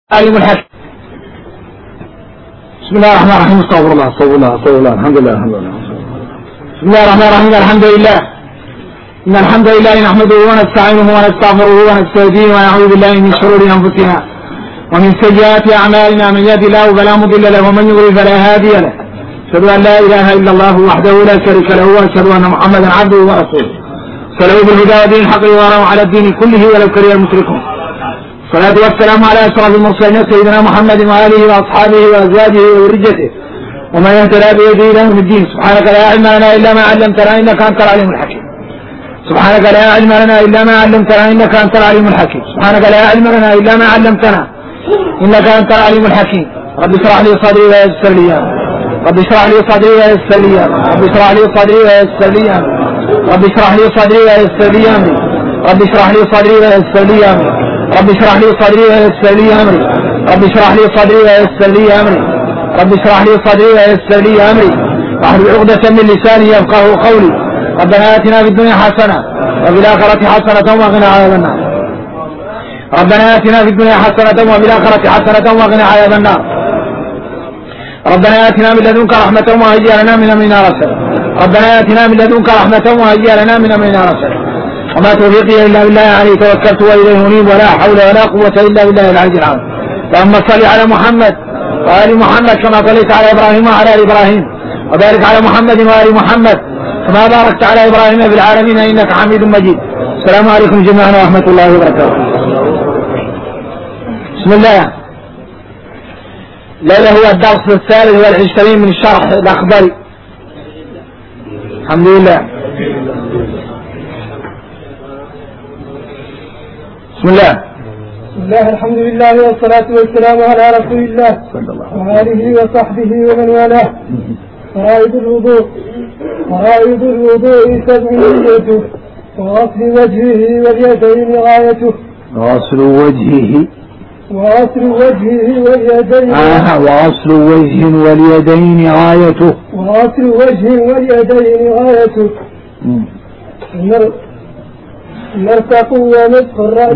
عليم الحكيم. بسم الله الرحمن الرحيم. استغفر الله الحمد لله. بسم الله الرحمن الرحيم. الحمد لله. إن الحمد لله نحمده ونستعينه ونستغفره ونستهديه ونعوذ بالله من شرور أنفسنا ومن سيئات أعمالنا. من يهد الله فلا مضل له ومن يضلل فلا هادي له. أشهد أن لا إله إلا الله وحده لا شريك له وأشهد أن محمدا عبده ورسوله. صلوا بالهدى ودين الحق وظاهره على الدين كله ولو كره المشركون. الصلاة والسلام على أشرف المرسلين سيدنا محمد وآله وأصحابه وأزواجه وذريته ومن يهتدى بهديه إلى يوم الدين. سبحانك لا علم لنا إلا ما علمتنا إنك أنت العليم الحكيم. سبحانك لا علم لنا إلا ما علمتنا إنك أنت العليم الحكيم. سبحانك لا علم لنا إلا ما علمتنا إنك أنت العليم الحكيم. رب اشرح لي صدري ويسر لي أمري. رب اشرح لي صدري ويسر لي أمري. رب اشرح لي صدري ويسر لي أمري. رب اشرح لي صدري ويسر لي أمري. رب اشرح لي صدري ويسر لي أمري. رب اشرح لي صدري ويسر لي أمري. رب اشرح لي صدري ويسر لي أمري. رب اشرح لي صدري ويسر لي أمري. واحلل عقدة من لساني يفقهوا قولي. ربنا آتنا في الدنيا حسنة وفي الآخرة حسنة وقنا عذاب النار. ربنا آتنا في الدنيا حسنة وفي الآخرة حسنة وقنا عذاب النار. ربنا آتنا من لدنك رحمة وهيئ لنا من أمرنا رشدا. ربنا آتنا من لدنك رحمة وهيئ لنا من أمرنا رشدا. وما توفيقي إلا بالله عليه توكلت وإليه أنيب ولا حول ولا قوة إلا بالله العلي العظيم. اللهم صل على محمد وآل محمد كما صليت على إبراهيم وعلى آل إبراهيم وبارك على محمد وآل محمد كما باركت على إبراهيم في العالمين إنك حميد مجيد. السلام عليكم جميعا ورحمة الله وبركاته. بسم الله. الليلة هو الدرس الثالث والعشرين من الشرح الأخضري. الحمد لله. بسم الله. بسم الله الحمد لله والصلاة والسلام على رسول الله وآله وصحبه ومن والاه. فرائض الوضوء. فرائض الوضوء 7 نيته وغسل وجهه واليدين غايته. غسل وجهه وغسل وجهه واليدين وغسل وجه واليدين غايته. وغسل وجه واليدين غايته. مرفق ومسح الرأس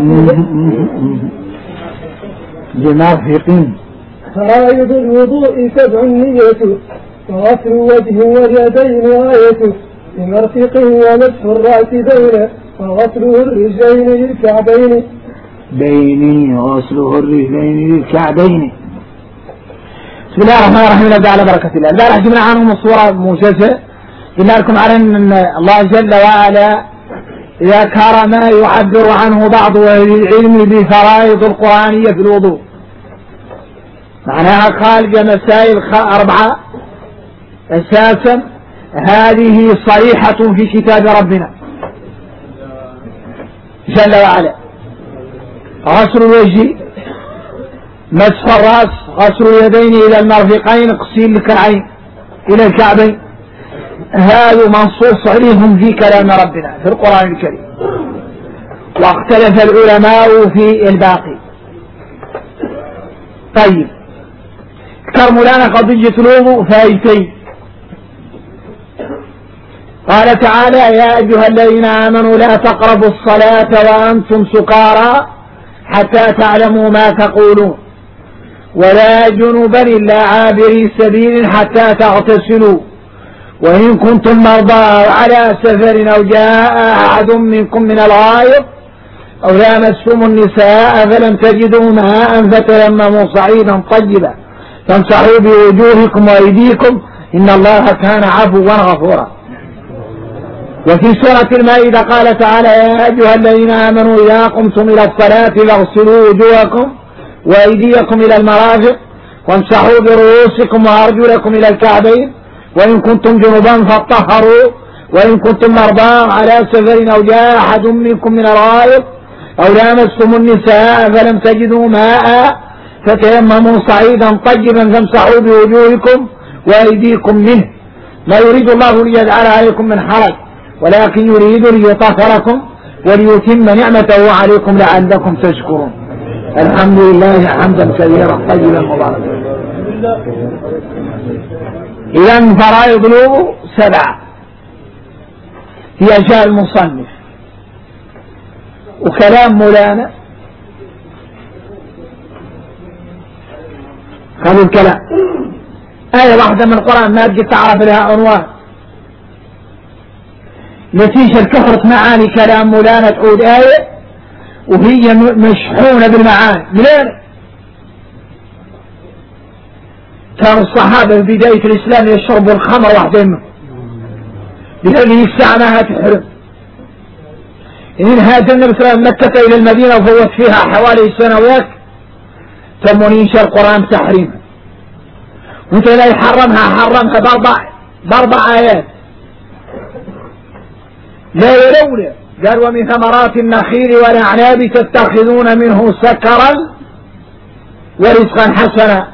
بمرفق. فرائض الوضوء 7 نيته وغسل وجه واليدين غايته. بمرفق ومسح الرأس بين وغسله الرجلين للكعبين. غسله الرجلين للكعبين. بسم الله الرحمن الرحيم. نبدأ على بركة الله. البارح جبنا عنهم الصورة موجزة. قلنا لكم على أن الله جل وعلا ذكر ما يعبر عنه بعض أهل العلم بفرائض القرآنية في الوضوء. معناها خالق مسائل 4 أساسا هذه صريحة في كتاب ربنا جل وعلا. غسل الوجه، مسح الرأس، غسل اليدين إلى المرفقين، غسيل الكعبين إلى الكعبين. هذا منصوص عليهم في كلام ربنا في القرآن الكريم. واختلف العلماء في الباقي. طيب ذكر مولانا قضية الوضوء فايتين. قال تعالى: يا أيها الذين آمنوا لا تقربوا الصلاة وأنتم سكارى حتى تعلموا ما تقولون ولا جنبا إلا عابري سبيل حتى تغتسلوا وإن كنتم مرضى أو على سفر أو جاء أحد منكم من الغائط أو لامستم النساء فلم تجدوا ماء فتيمموا صعيدا طيبا فامسحوا بوجوهكم وأيديكم إن الله كان عفوا غفورا. وفي سورة المائدة قال تعالى: يا أيها الذين آمنوا إذا قمتم إلى الصلاة فاغسلوا وجوهكم وأيديكم إلى المرافق وامسحوا برؤوسكم وأرجلكم إلى الكعبين وإن كنتم جنبا فاطهروا وإن كنتم مرضى على سفر أو جاء أحد منكم من الغائط أو لامستم النساء فلم تجدوا ماء فتيمموا صعيدا طيبا فامسحوا بوجوهكم وأيديكم منه. ما يريد الله ليجعل عليكم من حرج ولكن يريد ليطهركم وليتم نعمته عليكم لعلكم تشكرون. الحمد لله حمدا كثيرا طيبا مباركا. إذن فرائض الوضوء 7 هي جاء المصنف وكلام مولانا هذا الكلام آية واحدة من القرآن ما تجي تعرف لها عنوان، نتيجة كثرة معاني كلام مولانا تعود آية وهي مشحونة بالمعاني. منين كانوا الصحابة في بداية الإسلام يشربوا الخمر وحدهم بهذه الساعة ما تحرم. إن هاجر النبي صلى الله عليه وسلم مكة إلى المدينة وفوت فيها حوالي سنوات تم ينشر القرآن تحريما، وانت لا حرمها بأربع آيات. لا يلولا قال ومن ثمرات النخيل والأعناب تتخذون منه سكرا ورزقا حسنا.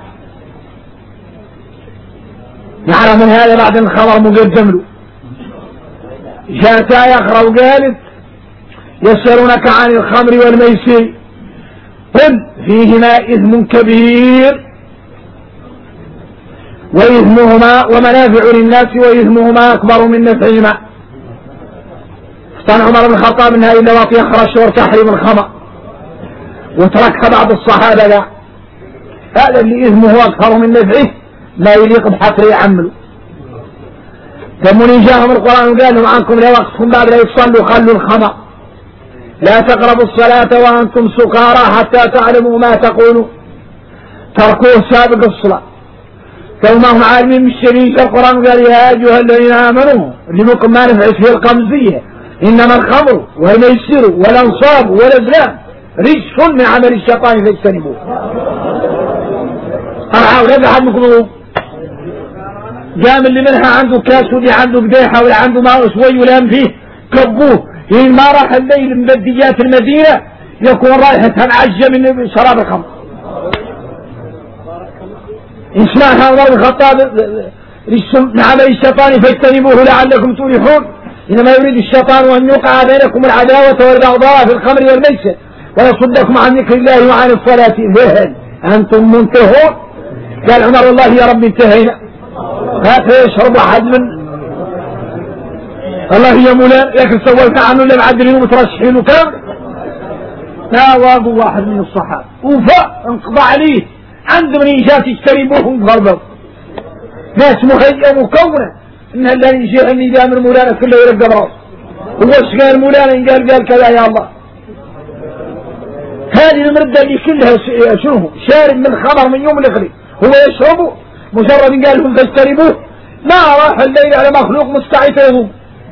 نعرف من هذا بعد الخبر مقدم له. جاءت يقرأ وقالت يسألونك عن الخمر والميسر قل فيهما إثم كبير وإثمهما ومنافع للناس وإثمهما أكبر من نفعهما. افتن عمر بن الخطاب منها إلا وطي أخرى شهور تحريم الخمر وتركها بعض الصحابة. لا، هذا اللي إثمه أكثر من نفعه لا يليق بحقر يعملوا. ثم جاءهم القرآن وقال لهم عنكم لا وقتكم بعد لا يصلوا خلوا الخمر، لا تقربوا الصلاة وأنتم سكارى حتى تعلموا ما تقولوا. تركوه سابق الصلاة ثم هم عالمين بالشريك. القرآن قال يا أيها الذين آمنوا اللي ممكن ما نفعت فيه القمزية إنما الخمر والميسر والأنصاب والأزلام رجس من عمل الشيطان فاجتنبوه. أرعوا لك حدكم جام اللي منها عنده كاس واللي عنده قديحة واللي عنده ماء شوي ولام فيه كبوه. إن ما راح الليل من بديات المدينة يكون رائحتها معجة من شراب الخمر. اسمعها عمر بن الخطاب من عمل الشيطان فاجتنبوه لعلكم تفلحون. إنما يريد الشيطان أن يوقع بينكم العداوة والبغضاء في الخمر والميسر ويصدكم عن ذكر الله وعن الصلاة فهل أنتم منتهون؟ قال عمر والله يا رب انتهينا. هات يشرب أحد من الله يا مولانا لكن سولت عنه اللي معدلين ومترشحين وكم لا واقوا واحد من الصحابة وفاء انقضى عليه عند من إيجات يجتربوه ويتغربوا. ناس مهيئة مكونة إنها اللي ينشيح النظام المولانا كله يرقى براس. هو ايش قال مولانا قال كذا يا الله. هذه المردة اللي كلها شنو شارب من خمر من يوم الأخرى هو يشربه مجرد قال لهم فاجتربوه ما راح الليل على مخلوق مستعيث يضوم.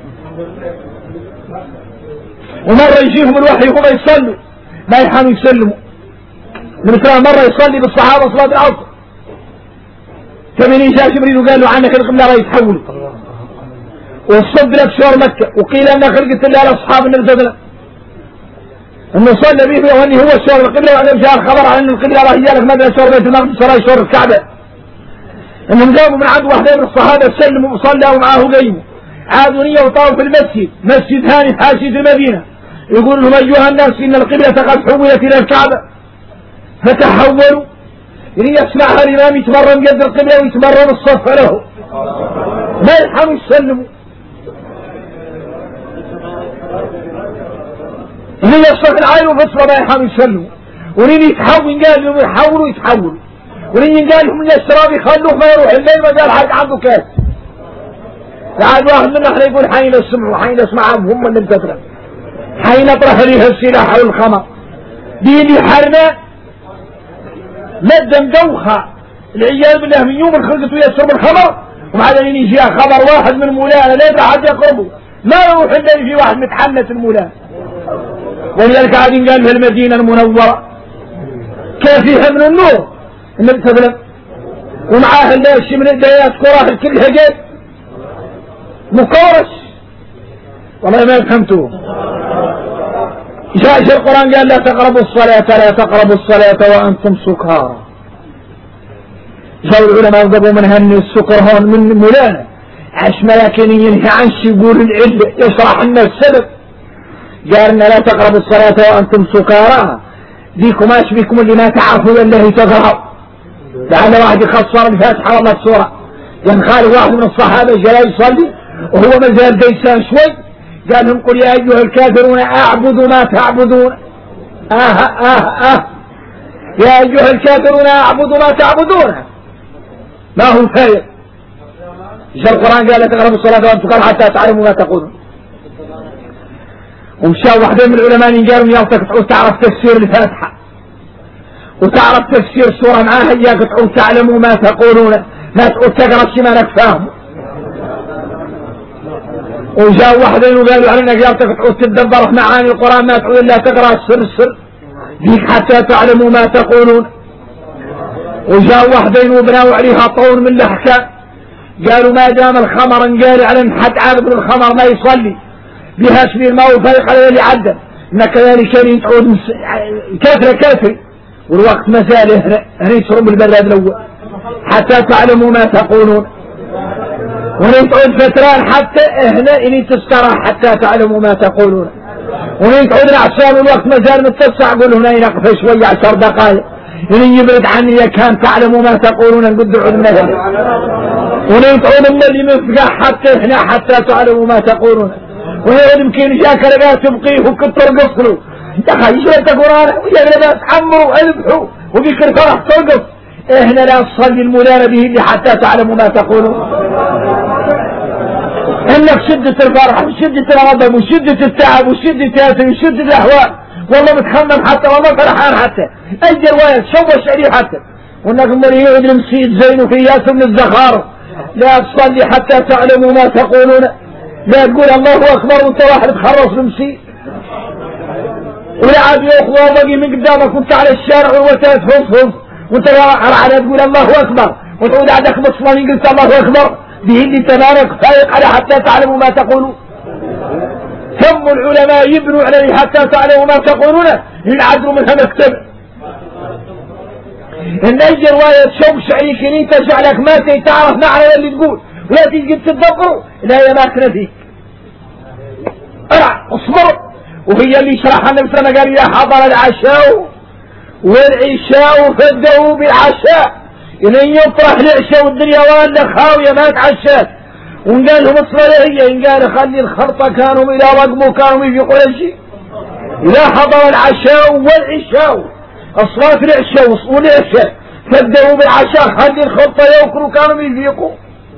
ومرة يجيهم الوحي هم يصلوا ما يحانوا يسلموا. مثلا مرة يصلي بالصحابة صلاة العصر فمن جاء جبريل وقال له عنك القبلة راح يتحول والصد لك شهر مكة وقيل أن خلقت الله لأصحاب النبي صلى الله عليه وسلم أنه صلى به وأنه هو شهر القبلة وأنه جاء الخبر عن أن القبلة راح يجالك مدى شهر بيت المقدس راح شهر الكعبة. أنهم جابوا من عند واحدة من الصحابة سلموا وصلوا ومعاه قيموا عادوا نية وطاروا في المسجد مسجد هاني في حاشية المدينة يقول لهم أيها الناس إن القبلة قد حولت إلى الكعبة فتحولوا. إن يسمعها الإمام يتمرن قد القبلة ويتمرن الصف له ما يلحموا يسلموا. إن يصف العين وفصل ما يلحموا يسلموا. ورين يتحول قال لهم يحولوا ورين قال لهم الشراب يخلوه ما يروح الليل ما قال حد عنده كاس. قاعد واحد منا احنا يقول حين السمع وحين اسمعهم هم اللي بتطرح حين اطرح ليها السلاح والخمر دي اللي حرنا مادة مدوخة العياذ بالله من يوم الخلقة ويشرب الخمر وبعدين يجي خبر واحد من مولانا لا يدري حد يقربه ما يروح الليل في واحد متحنس المولانا. ولذلك قاعدين قال في المدينة المنورة كافيها من النور النبي صلى الله عليه وسلم ومعاه الناس من البيات كراهل كلها جيد مكورش والله ما فهمتوه. جاء القرآن قال لا تقربوا الصلاة وأنتم سكارى. جاء العلماء قبل من هن السكر هون من مولانا عش ملاكين ينهي عنش يقول العلة يشرح لنا السبب. قال لنا لا تقربوا الصلاة وأنتم سكارى ديكم ايش بكم اللي ما تعرفوا الله تقرأوا. لعل واحد يخسر الفاتحة والله السورة ينخالف واحد من الصحابة جاء يصلي وهو مازال ديسان شوي قال لهم قل يا أيها الكافرون أعبد ما تعبدون. يا أيها الكافرون أعبد ما تعبدون، ما هو خير. جاء القرآن قال لا تقربوا الصلاة وأنتم سكارى حتى تعلموا ما تقولون. ومشاو واحدين من العلماء قالوا يالتك تعود تعرف تفسير الفاتحة وتعرف تفسير سورة معاها إياك تعود تعلموا ما تقولون، ما تعود تقرأ شي ما لك فاهم. وجاء واحدين وقالوا علينا يالتك تعود تدبر معاني القرآن، ما تعود إلا تقرأ سر بيك حتى تعلموا ما تقولون. وجاء واحدين وبناوا عليها طول من الأحكام، قالوا ما دام الخمر انقال على ان حد عابد الخمر ما يصلي بها سبيل ما هو فريق على اللي عدى، ان كذلك كان تعود كافر والوقت ما زال هنا يشرب البراد الاول حتى تعلموا ما تقولون، وهنا تعود فتران حتى هنا اني تستراح حتى تعلموا ما تقولون، وهنا تعود العشان والوقت ما زال متسع، قول هنا ينقف شويه 10 دقائق إن يبرد عني كان تعلموا ما تقولون نقد عدنا ونين تعود اللي مفقع حتى هنا حتى تعلموا ما تقولون. وهذا يمكن جاك لقاه تبقيه وكنت ترقص له يا أخي يشرك قرآن ويا لقاه تحمروا وأذبحوا وبيكر فرح ترقص. هنا لا تصلي المدانة به اللي حتى تعلموا ما تقولون. إنك شدة الفرح وشدة الغضب وشدة التعب وشدة التأثير وشدة الأحوال، والله متخمم حتى والله فرحان حتى أي رواية شوش عليه حتى، وإنك مريء المسيد زين في ياسر من الزخارف. لا تصلي حتى تعلموا ما تقولون، لا تقول الله أكبر وانت واحد تخرص المسيد، ولا عاد يأخذ بقي من قدامك وانت على الشارع وتاس فوز وانت على تقول الله أكبر وتعود عندك مصلاني قلت الله أكبر به اللي تبارك فايق على حتى تعلموا ما تقولون. ثم العلماء يبنوا عليه حتى تعلموا ما تقولون ينعدوا منها مكتب. إن أي رواية شوش عليك إن أنت جعلك ما تعرف معنى اللي تقول ولا تيجي تتدبر لا هي ماكنة فيك. ارع اصبر. وهي اللي شرحها النبي صلى الله عليه وسلم قال إذا حضر العشاء والعشاء فابدأوا بالعشاء، إن يطرح العشاء والدنيا ولا خاوية ما تعشات. وقال لهم الصلاة إن قال خلي الخرطة كانوا إلى رقمه كانوا يفيقوا شيء. إذا حضر العشاء والعشاء الصلاة العشاء والعشاء فابدأوا بالعشاء خلي الخرطة يوكلوا كانوا يفيقوا.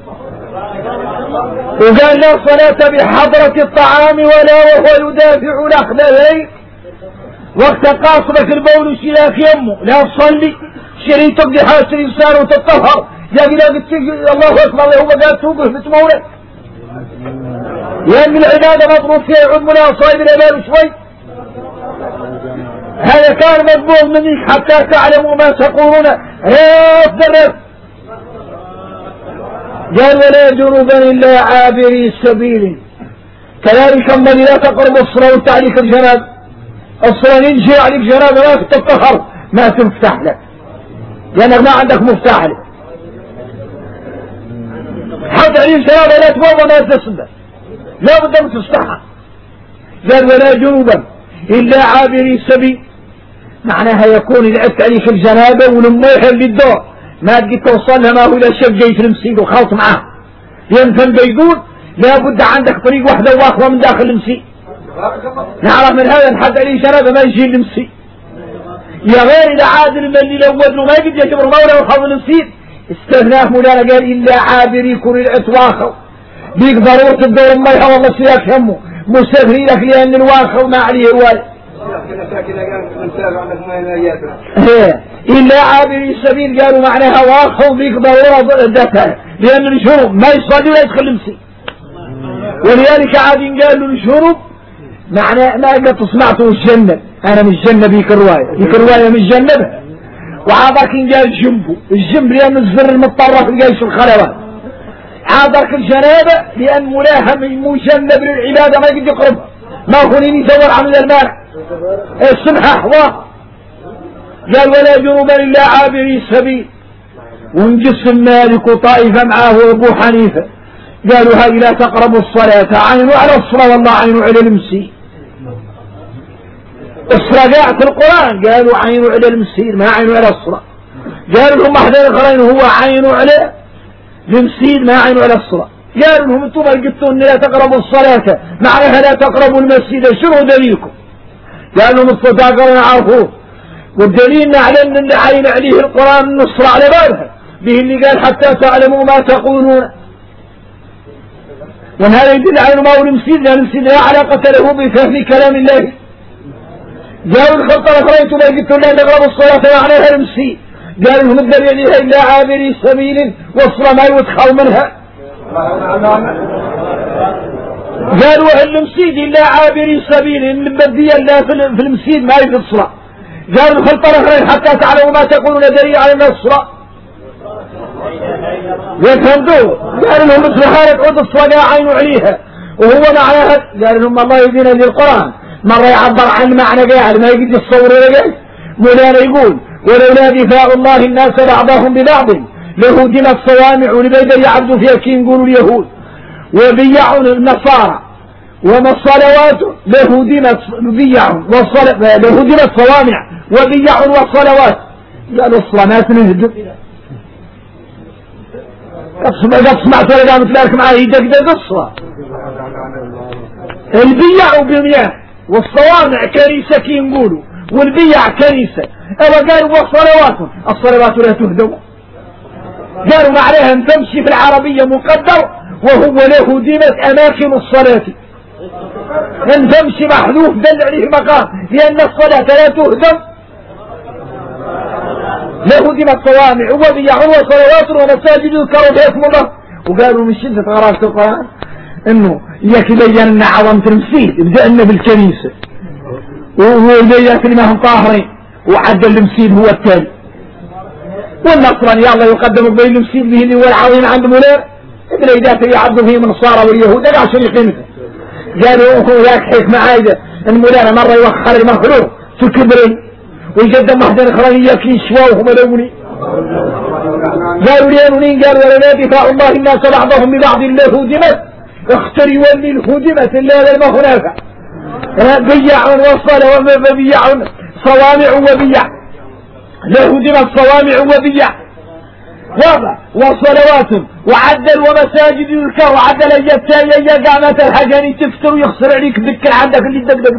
وقال لا صلاة بحضرة الطعام ولا وهو يدافع الأخلاقين وقت قاصبك البول وشلاك يمه لا تصلي شريط تقضي حاجة الإنسان وتطهر يا قلت الله أكبر هو قال توقف بتمولك لأن العبادة مطلوب فيها يعود مناصائب العبادة شوي. هذا كان مطلوب منك حتى تعلموا ما تقولون رف قال ولا جنوبا إلا عابري السبيل. كذلك من لا تقرب الصلاة وانت عليك الجناب الصلاة ينجي عليك جناب لا تتطهر ما تفتح لك لأنك ما عندك مفتاح لك حتى عليك جناب لا تفضل ما تسبح لا بد من تفتحها. قال ولا جنوبا إلا عابري السبيل معناها يكون العبت عليك الجنابة ولما يحل الدور ما تجي توصل لها ما هو إلى شف جيت المسيد وخلط معاه ينفن بيقول لا بد عندك طريق واحدة واخرى من داخل المسيد. نعرف من هذا الحد عليه جنابة ما يجي المسيد يا غير إذا عادل من اللي لود له ما يجي يجبر مولى وخلط المسيد استثناه مولانا قال إلا عابري يكون العبت واخر بيك ضرورة الدور ما يحوى الله سياك همه مستثني لك لأن الواخر ما عليه رواية إلا عابري السبيل قالوا معناها واخذ بك ضرورة ذاتها لأن الشرب ما يصلي ولا يدخل المسي. ولذلك عاد قالوا الشرب معناه ما قد سمعته الجنة أنا من الجنة بيك الرواية من الجنة وعادك قال جنبه الجنب لأن الزر المتطرف الجيش الخلوات عادك الجنابة لأن ملاهم مجنب للعبادة ما يقدر يقرب ما خليني يدور عن المانع السمحة حواه. قال ولا جنوبا إلا عابري السبيل. ونجس مالك طائفة معه وابو حنيفة قالوا هذه لا تقربوا الصلاة عينوا على الصلاة والله عينوا على المسير. الصلاة في القرآن قالوا عينوا على المسير ما عينوا على الصلاة. قالوا لهم أحد الآخرين هو عينوا على المسير ما عينوا على الصلاة. قالوا لهم انتم قلتوا ان لا تقربوا الصلاة معناها لا تقربوا المسجد شنو دليلكم؟ قالوا لهم الصلاة قالوا عرفوه والدليل على أن اللي عين عليه القرآن النصر على بالها به اللي قال حتى تعلموا ما تقولون. وهذا يدل على ما هو المسيد، لأن المسيد لا علاقة له بفهم كلام الله. جاءوا الخلطة أخريت ما قلت لا نقرب الصلاة معناها المسيد، قال لهم الدر يليها إلا عابري سبيل وصل ما يدخل منها. قالوا المسيد إلا عابري سبيل البدية لا في المسيد ما يفيد الصلاة. قالوا الخلطة الأخرين حتى تعلموا ما تقولون دري على الصلاة. يفهمتوا؟ قال لهم مثل حالة عود الصلاة عينوا عليها وهو معناها. قال لهم الله يدين للقرآن مرة يعبر عن معنى قاعد ما يجي يتصور ولا مولانا يقول ولولا دفاع الله الناس بعضهم ببعض لهدم الصوامع ولبيد يعبدوا فيها كي يقولوا اليهود وبيع النصارى وما الصلوات لهدم الصوامع وبيع والصلوات. قالوا الصلاة نهدم. قد سمعت ولا قامت لك معاه يدقدق الصلاة. البيع بمياه والصوامع كنيسة كي نقولوا والبيع كنيسة. أو قالوا الصلوات لا تهدم. قالوا معناها أن تمشي في العربية مقدر وهو له ديمة أماكن الصلاة، أن تمشي محذوف دل عليه مقام لأن الصلاة لا تهدم. له ديمة صوامع وبيع وصلوات ومساجد يذكر بها اسم الله. وقالوا من شدة غرابة القرآن انه اياك يبين عظمة المسيد بدأنا بالكنيسة ويبين كلمة طاهرين وعد المسيد هو التالي والنصراني الله يقدم بين المسيد به اللي هو العظيم عند مولانا ابن ايداته يعبدوا فيه من النصارى واليهود هذا عشان يقيمته. قالوا ياك حكمة عايدة ان مولانا مرة يوخر المخلوق في كبرين ويقدم واحدة اخرى اياك يشواوهم ملوني. قالوا لينونين قالوا ولا دفاع الله الناس بعضهم ببعض الله هدمت اختري ولي الهدمت الا لما هناك بيع وصل وبيع صوامع وبيع لا هدمت صوامع وبيع واضح وصلوات وعدل ومساجد يذكر وعدل ايات قامت الحاجاني تفتر ويخسر عليك ذكر عندك اللي تدقدق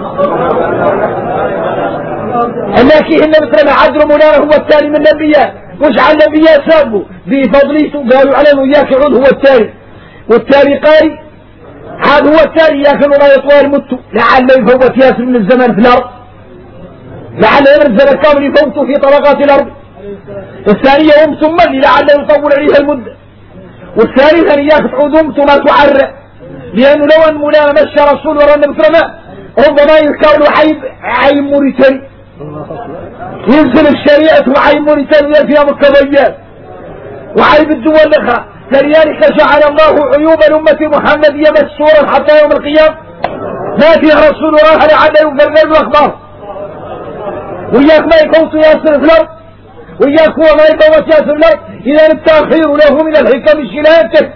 لكن إن مثل ما عدل مولانا هو التالي من الانبياء وش على الانبياء سابوا بفضليته قالوا عليه وياك عود هو التالي والتالي قاري هذا هو التالي ياكل ولا يطوال متو لعل يفوت ياسر من الزمان في الارض لعل ينزل الكامل يفوتوا في طبقات الارض. الثانية امت ملي لعل يطول عليها المدة. والثالثة اياك تعود امت ما تعرى لانه لو ان مولانا مشى رسول ورى النبي صلى الله عليه وسلم ربما يذكر له عين موريتاني ينزل الشريعة وعين موريتاني فيها مقتضيات وعيب الدول الاخرى. فلذلك جعل الله عيوب الأمة محمدية مسورا حتى يوم القيامة ما فيها رسول الله لعل يفرغ الأخبار. وإياك ما يفوت ياسر في الأرض وإياك هو ما يفوت ياسر في الأرض. إذا التأخير له من الحكم الشلاكة.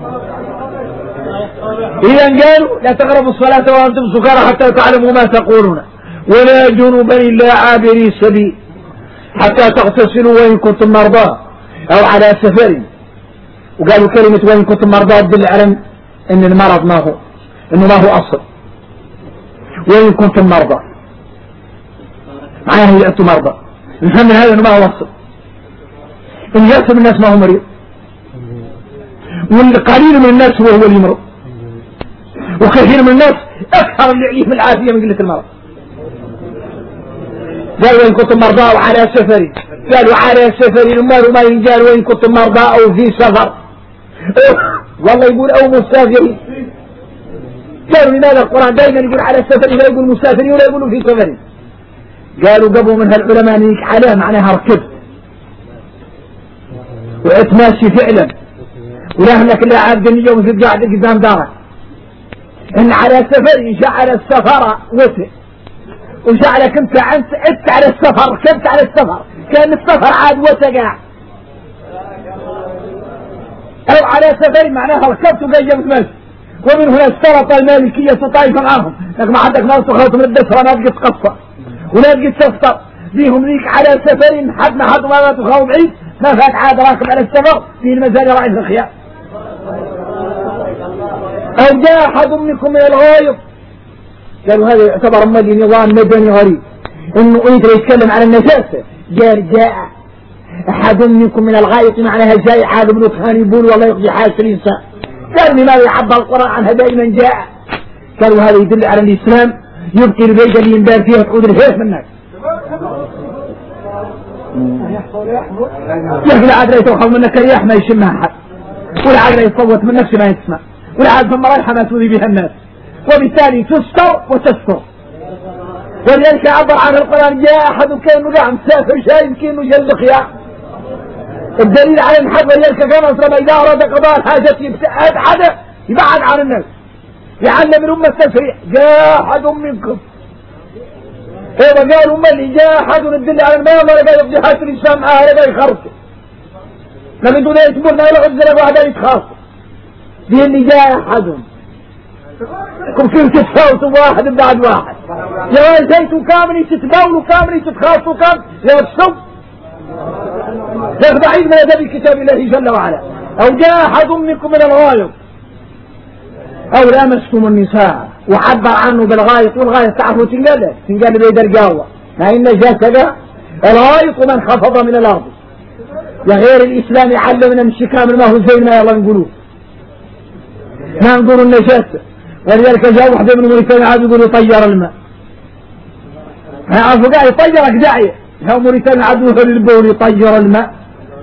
إذا قالوا لا تقربوا الصلاة وأنتم سكارى حتى تعلموا ما تقولون ولا جنوبا إلا عابري سبيل حتى تغتسلوا وإن كنتم مرضى أو على سفر. وقالوا كلمة وإن كنتم مرضى تدل على أن المرض ما هو أنه ما هو أصل. وإن كنتم مرضى معناه إذا أنتم مرضى نفهم من هذا أنه ما هو أصل. إن يأسر الناس ما هو مريض والقليل من الناس هو اللي يمرض وكثير من الناس أكثر اللي يعيش من العافية من قلة المرض. قالوا وإن كنتم مرضى أو على سفر قالوا على سفر ما ينقال وإن كنتم مرضى أو في سفر والله يقول أو مسافرين. قالوا لماذا القرآن دائما يقول على السفر لا يقول مسافرين ولا يقولوا في سفر. قالوا قبل منها العلماء نيك على معناها ركب واتماشي فعلا ولا لك لا عبد اليوم في قاعد قدام دارك ان على سفر جعل السفر وسع وجعلك انت عدت على السفر ركبت على السفر كان السفر عاد وسع او على سفر معناها ركبت وقيمت ماشي. ومن هنا اشترط المالكية طائفة معهم لك ما عندك ناس تخلط من الدسرة ما تجي تقصر ولا تجي تفطر فيهم ليك على سفر حد ما تخاو بعيد ما فات عاد راكب على السفر في المزارع رئيس الخيار. او جاء احد منكم من الغايط قالوا هذا يعتبر نظام مدني غريب انه يقدر يتكلم على النجاسة. جاء احد منكم من الغائط معناها جاء حاجة من كان يقول والله يقضي حاجة الانسان. قال لماذا يعبر القرآن عنها دائما جاء؟ قالوا هذا يدل على الاسلام يبقي البيضة اللي ينبال فيها تعود الهيف منك. يقول عاد لا يتوخى منك رياح ما يشمها حد، ولا عاد لا يصوت من نفسه ما يسمع، ولا عاد ثم رايحة ما تؤذي بها الناس، وبالتالي تستر وتستر. ولذلك عبر عن القرآن جاء أحد كأنه قاعد مسافر شايف كأنه جل خيار. الدليل على الحق ولذلك كان أصلا إذا أراد قضاء الحاجة يبتعد حدا يبعد عن الناس، يعلم الأمة التسريع. جاء أحد منكم إذا قالوا ما اللي جاء أحد ندل على الماء ولا قال يقضي حاجة الإنسان معاه ولا يخرجه، لم يدون يتمرنا إلى غزة واحد يتخاص دي اللي جاء أحد كم كنت تتفاوتوا واحد بعد واحد يا زيتوا كامل تتباولوا كامل تتخاصوا كامل يا الصب يخضع من أدب كتاب الله جل وعلا. أو جاء أحد منكم من الغائط أو لامستم النساء وعبر عنه بالغائط، والغائط تعرفوا تنقال بيدر جاوة ما إن جاسد الغائط من خفض من الأرض. يا غير الإسلام يعلمنا مشي كامل ما هو زي ما يلا نقولوه ما نقول النجاسة. ولذلك جاء واحدة من موريتانيا عاد يقول يطير الماء، عارفوا قاعد يطيرك داعية جاء موريتانيا عاد يقول للبول يطير الماء.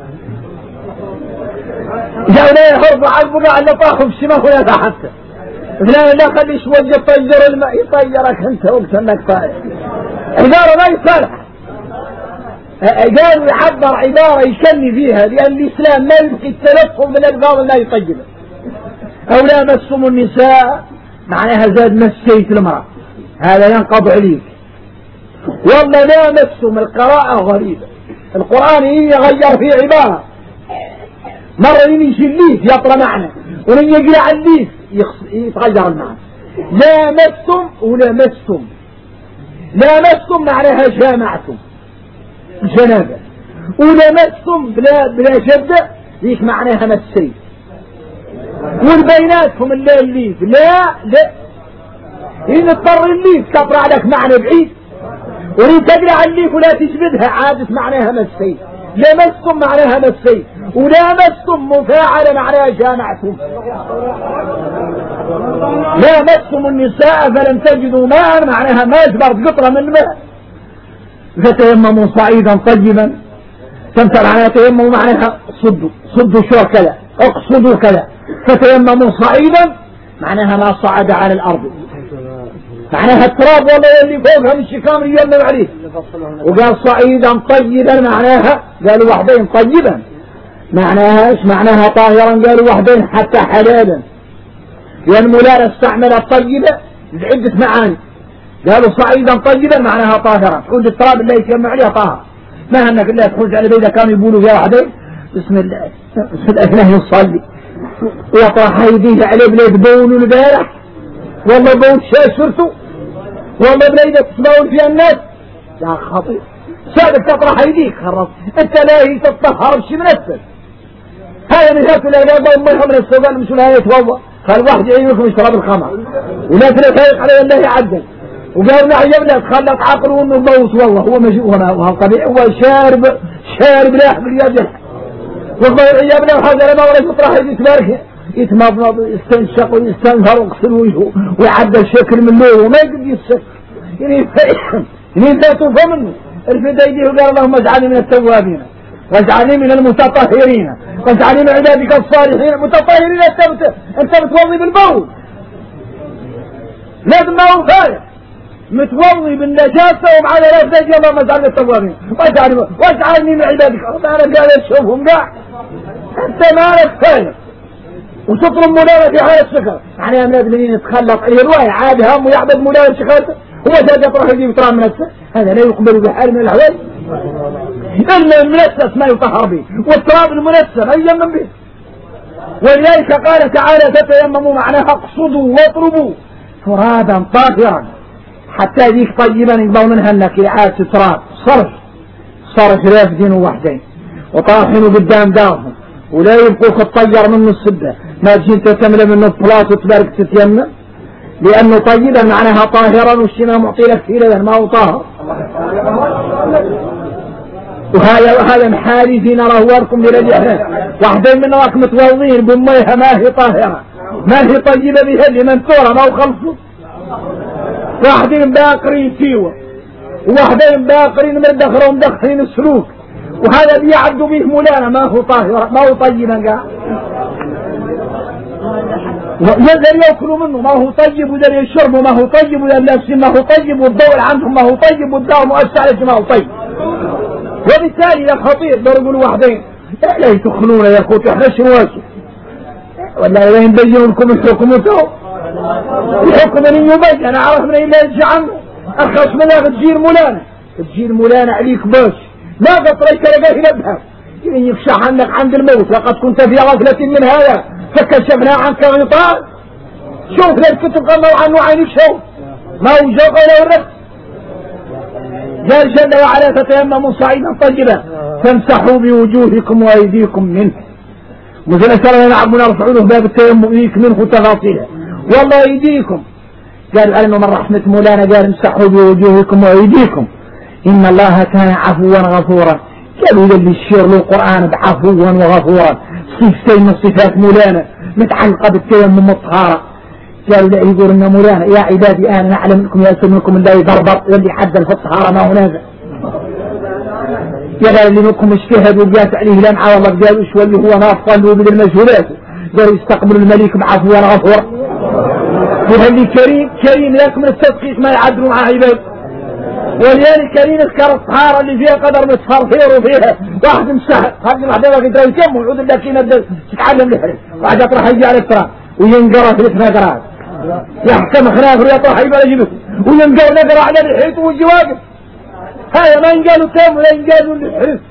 جاء لا يحرب عارفوا قاعد لطاخوا في السماء ولا تحت لا خلي شوية يطير الماء يطيرك انت وقت انك طائر. عبارة ما يصالح قالوا يعبر عبارة يكني فيها لأن الإسلام ما يبقي التلفظ بالألفاظ لا يطيبه. أو لامستم النساء معناها زاد مسيت المرأة هذا ينقض عليك. والله لامستم القراءة غريبة، القرآن يغير في عبارة مرة يجي الليف يطرى معنى ولن يقرأ الليف يتغير المعنى. لامستم ولامستم، لامستم معناها جامعتم جنابة، ولمستم بلا شدة ذيك معناها مسيت. والبيناتهم الليف لا إن اضطر الليف تطرع لك معنى بعيد وإن تقرع الليف ولا تشبدها عادت معناها مسيت. لمستم معناها مسيت، ولامستم مفاعلة معناها جامعتم. لامستم النساء فلم تجدوا ماء معناها ما اجبرت قطرة من الماء فتيمموا صعيدا طيبا. تمثل على تيمموا معناها صدوا شو كذا اقصدوا كذا. فتيمموا صعيدا معناها ما صعد على الارض معناها التراب والله اللي فوقها من الشكام يمنوا عليه. وقال صعيدا طيبا معناها قالوا وحدين طيبا معناها ايش معناها طاهرا قالوا وحدين حتى حلالا لان مولانا استعمل الطيبة لعدة معاني. قالوا صعيدا طيبا معناها طاهرا تحوز التراب اللي يتيمم عليها طاهر ما هنك الا تحوز على بيدا كانوا يقولوا فيها وحدين بسم الله يصلي ويطرح يديه عليه بليد بول البارح والله بول شاشرته والله بليد تسمعون فيها الناس يا خطير سابق تطرح يديك خرص انت لا هي تتطهر بشي منفس. هذا من هاتف الأجابة أمي حمر السودان مش لا يتوضأ قال واحد يعينكم يشرب الخمر ولا تلفايق على الله يعدل وقال نعم لا تخلط عقله وانه ضوص والله هو مجيء هنا طبيعي هو شارب لاحم اليد والله عيابنا وحاجة لما ولا تطرح يدي تبارك يتمضمض يستنشق ويستنثر ويغسل وجهه ويعدل شكل من نوره وما يقدر يستشق يعني ذاته فمنه ارفد ايديه وقال اللهم اجعلني من التوابين واجعلني من المتطهرين واجعلني من عبادك الصالحين. متطهرين انت متوضي بالبول لازم ما هو فارق متوضي بالنجاسة ومع ذلك تجي اللهم اجعلني التوابين واجعلني من عبادك. انا قاعد اشوفهم قاعد انت مالك فارق وتطلب مولانا في حالة سكر يعني يا أولاد الذين يتخلط أي رواية عاد هم ويعبد مولانا شخاته هو جاد يطرح يجيب تراب منسى هذا لا يقبل بحال من الأحوال إلا المنسس ما يطهر به والتراب المنسى ما يجمم به. ولذلك قال تعالى تتيمموا معناها اقصدوا واطلبوا ترابا طاهرا حتى ذيك طيبا يقبل منها النكيعات تراب صرف رافدين وحدين وطاحنوا قدام دارهم ولا يبقوك تطير منه السدة ما تجي تتملى منه الطلاس وتبارك تتيمم لأنه طيبا معناها طاهرا والشماء معطي لك فيه لأن ما هو طاهر وهذا محالي فينا راهواركم لرجعنا واحدين من راك متوضين بميها ما هي طاهرة ما هي طيبة بها اللي منثورة ما هو خلصوا. واحدين باقرين سيوة وواحدين باقرين مدخرة ومدخرين السلوك وهذا بيعبدوا به مولانا ما هو طاهرة ما هو طيبا قاع يقدر يأكلوا منه ما هو طيب ويقدر يشربوا ما هو طيب ويقدر يلبسوا ما هو طيب والضوء عندهم ما هو طيب والدواء مؤثر عليه ما هو طيب. وبالتالي يا خطير دور يقولوا واحدين لا يدخلون يا اخوتي احنا شرواسه ولا لا يبين لكم الحكم الحكم ان يبين انا عرف من الا يرجع عنه ارخص منها تجير مولانا عليك باش ما قطريك لقاه يذهب يفشح عنك عند الموت لقد كنت في غفلة من هذا فكشفنا عنك غطاء شوف الكتب قالوا عنه عينك شوف ما هو جوق ولا ورد. قال جل وعلا فتيمموا صعيدا طيبا فامسحوا بوجوهكم وايديكم منه مثل سرنا نعم نرفع له باب التيمم يك منه تفاصيله والله ايديكم قال علم من رحمة مولانا قال امسحوا بوجوهكم وايديكم ان الله كان عفوا غفورا. قالوا اللي يشير له القرآن بعفوا وغفورا صفتين من صفات مولانا متعلقة بالتيمم الطهارة. قالوا لا يقول ان مولانا يا عبادي انا نعلم منكم يا منكم الله يضربط واللي حدد في الطهارة ما هو نازع يا اللي منكم اجتهد وجات عليه لمعة والله قالوا شو اللي هو نافضل وبدل المجهولات قالوا يستقبل الملك بعفو وغفور وهذه كريم لكم التدقيق ما يعدلوا مع عباد ولذلك كريم اذكر الطهارة اللي فيها قدر متفرفير وفيها واحد مسحر هذه واحدة وقت يدري كم ويعود لكن تتعلم الحرم واحد يطرح يجي على التراب وينقرأ في الاسماء يحكم خنافر يطرح يبقى يجيبه وينقل نقرأ على الحيط ويجي واقف هذا ما ينقالوا تيمم ولا ينقالوا الحيط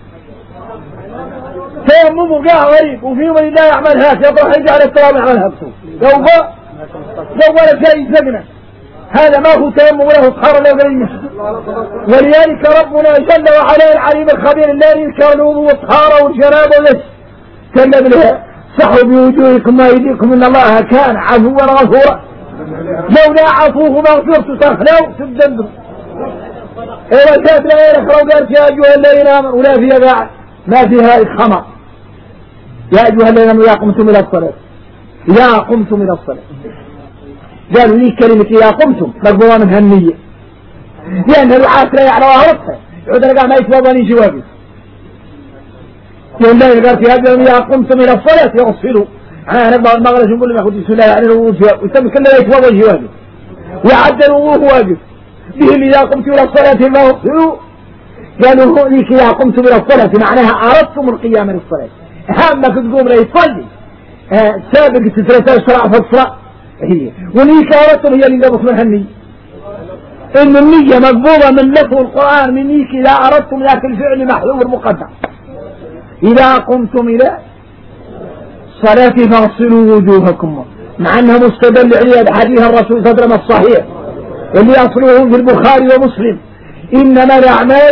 تيمم وقاع غريب وفي من الله يعمل هاك يطرح يجي على التراب يعمل هاكسو لو ولا شيء يسقنا هذا ما هو تيمم ولا هو طهارة لا غريب. ولذلك ربنا جل وعلا العليم الخبير الذي يذكر الوضوء والطهارة والجنابة والنسك كلا بالله صحوا بوجوهكم وايديكم ان الله كان عفوا غفورا لولا عفوه مغفرته تخلوا تدندر اذا كانت لا يخروا قالت يا ايها الذين امنوا ولا فيها بعد ما فيها الخمر يا ايها الذين امنوا اذا قمتم الى الصلاه اذا قمتم الى الصلاه قالوا لي كلمه اذا قمتم مقبوله منها النيه لان الرعاة لا يعرفها ربها يعود لقى ما يتوضا يجي واقف يقول الله قال في هذا إذا قمتم إلى الصلاة يغسلوا أنا نقبل المغرب نقول لهم يأخذ بسم الله يعني الوضوء ويسمي كله يتوضا يجي واقف ويعدل الوضوء واقف به إذا قمتم إلى الصلاة فاغسلوا قالوا هونيك إذا قمتم إلى الصلاة معناها أردتم القيام للصلاة همك تقوم لا يصلي سابق سترة أشرع فالصلاة هي ونيك أردتم هي اللي قبض منها النية إن النية مقبوضة من لفظ القرآن من نيك إذا أردتم ذاك الفعل محذوف مقدم إذا قمتم إلى صلاة فاغسلوا وجوهكم مع أنها مستدل على حديث الرسول صلى الله عليه وسلم الصحيح اللي أصله في البخاري ومسلم إنما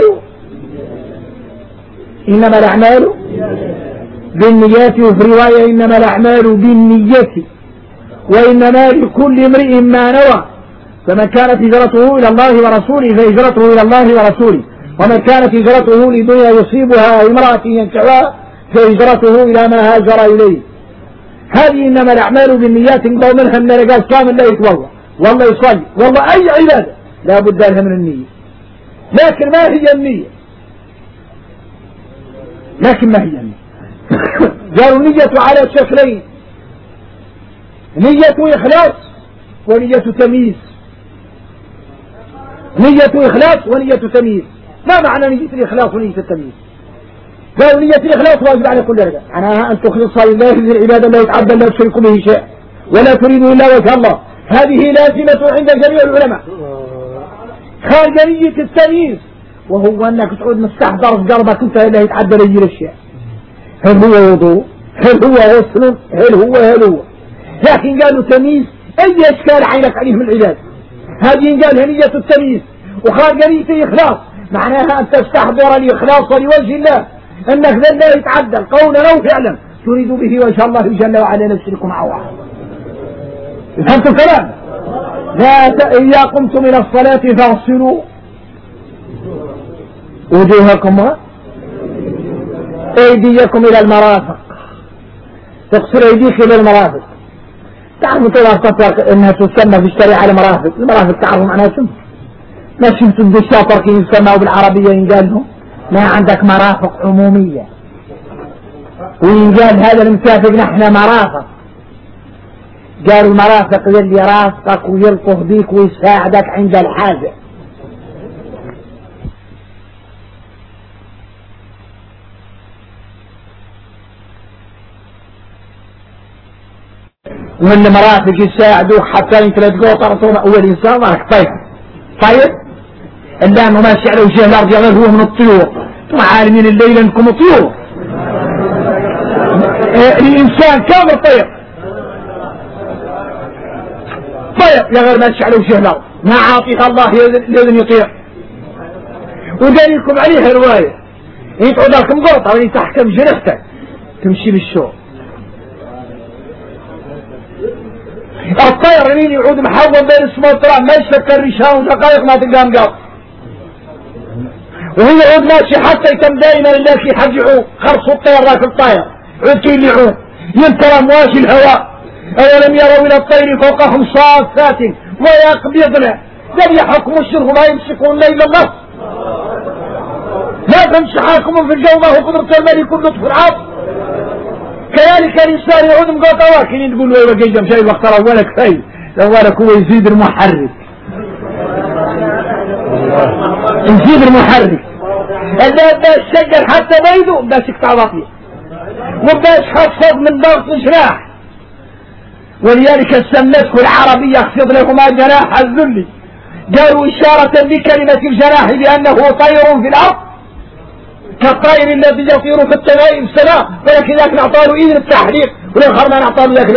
الأعمال بالنيات وفي رواية إنما الأعمال بالنية وإنما لكل امرئ ما نوى فمن كانت هجرته إلى الله ورسوله فهجرته إلى الله ورسوله ومن كانت هجرته لدنيا يصيبها أو امرأة ينكحها فهجرته إلى ما هاجر إليه. هذه إنما الأعمال بالنيات انقوا منها من رجال كامل لا يتوضا والله يصلي والله أي عبادة لا بد لها من النية لكن ما هي النية قالوا النية على شكلين نية إخلاص ونية تمييز نية إخلاص ونية تمييز. ما معنى نية الإخلاص ونية التمييز؟ قالوا نية الإخلاص واجب على كل رجال أنا أن تخلص لله في العبادة لا يتعبد لا تشرك به شيء ولا تريد إلا وجه الله هذه لازمة عند جميع العلماء. خارج نية التمييز وهو أنك تعود مستحضر في قلبك أنت لا يتعدى لي الأشياء هل هو وضوء هل هو غسل هل هو لكن قالوا تمييز أي أشكال عينك عليه من العبادة هذه قالها نية التمييز. وخارج نية الإخلاص معناها أن تستحضر الإخلاص لوجه الله أنك لا يتعدل قولا أو فعلا تريد به وجه الله جل وعلا لا تشرك معه أحد. فهمت الكلام؟ إذا قمتم إلى الصلاة فاغسلوا وجوهكم أيديكم إلى المرافق، تقصر أيديك إلى المرافق. تعرفوا طبعا إنها تسمى في الشريعة المرافق. المرافق تعرفوا معناها شنو؟ ما شفتوا بالشاطر كي يسموا بالعربية ينقال لهم ما عندك مرافق عمومية، وينقال هذا المسافر نحن مرافق. قالوا المرافق اللي يرافقك ويلطف بيك ويساعدك عند الحاجة. ومن المرافق يساعدوك حتى انت لا تقول طرطون اول انسان راك طيب الا انه ماشي على وجه الارض غير هو من الطيور. انتم عالمين الليل انكم طيور. الانسان كامل طير يا غير ماشي على وجه الارض، ما عاطيها الله لازم يطير. وداني لكم عليها روايه يتعود لكم قرطه وين تحكم جنحتك تمشي بالشوق. الطير مين يعود محول بين اسمه والتراب ما يشكر ريشان ودقائق ما تلقاه مقاط، وهو يعود ماشي حتى يتم دائما الا كي يحجعوه خرصوا الطير ذاك الطير عود كي يلعوه ينترى مواشي الهواء. أولم يروا إلى الطير فوقهم صافات ويقبضن ذبيحكم الشرك ما يمسكون ليل الله لا تمشي حاكم في الجو ما هو قدرة الملك لطف العرض. كذلك الإنسان يعود مقاطع واكين تقول له يبقى جم شيء وقت أولك خير أولك هو يزيد المحرك يزيد المحرك باش شجر حتى بيضه باش يقطع بطيه وباش خفض من ضغط الجراح. ولذلك سمته العربية اخفض لهما جناح الذل. قالوا إشارة بكلمة الجناح بأنه طير في الأرض كالطير الذي يطير في السماء، ولكن ذاك نعطاه إذن التحريق والآخر ما نعطاه ذاك.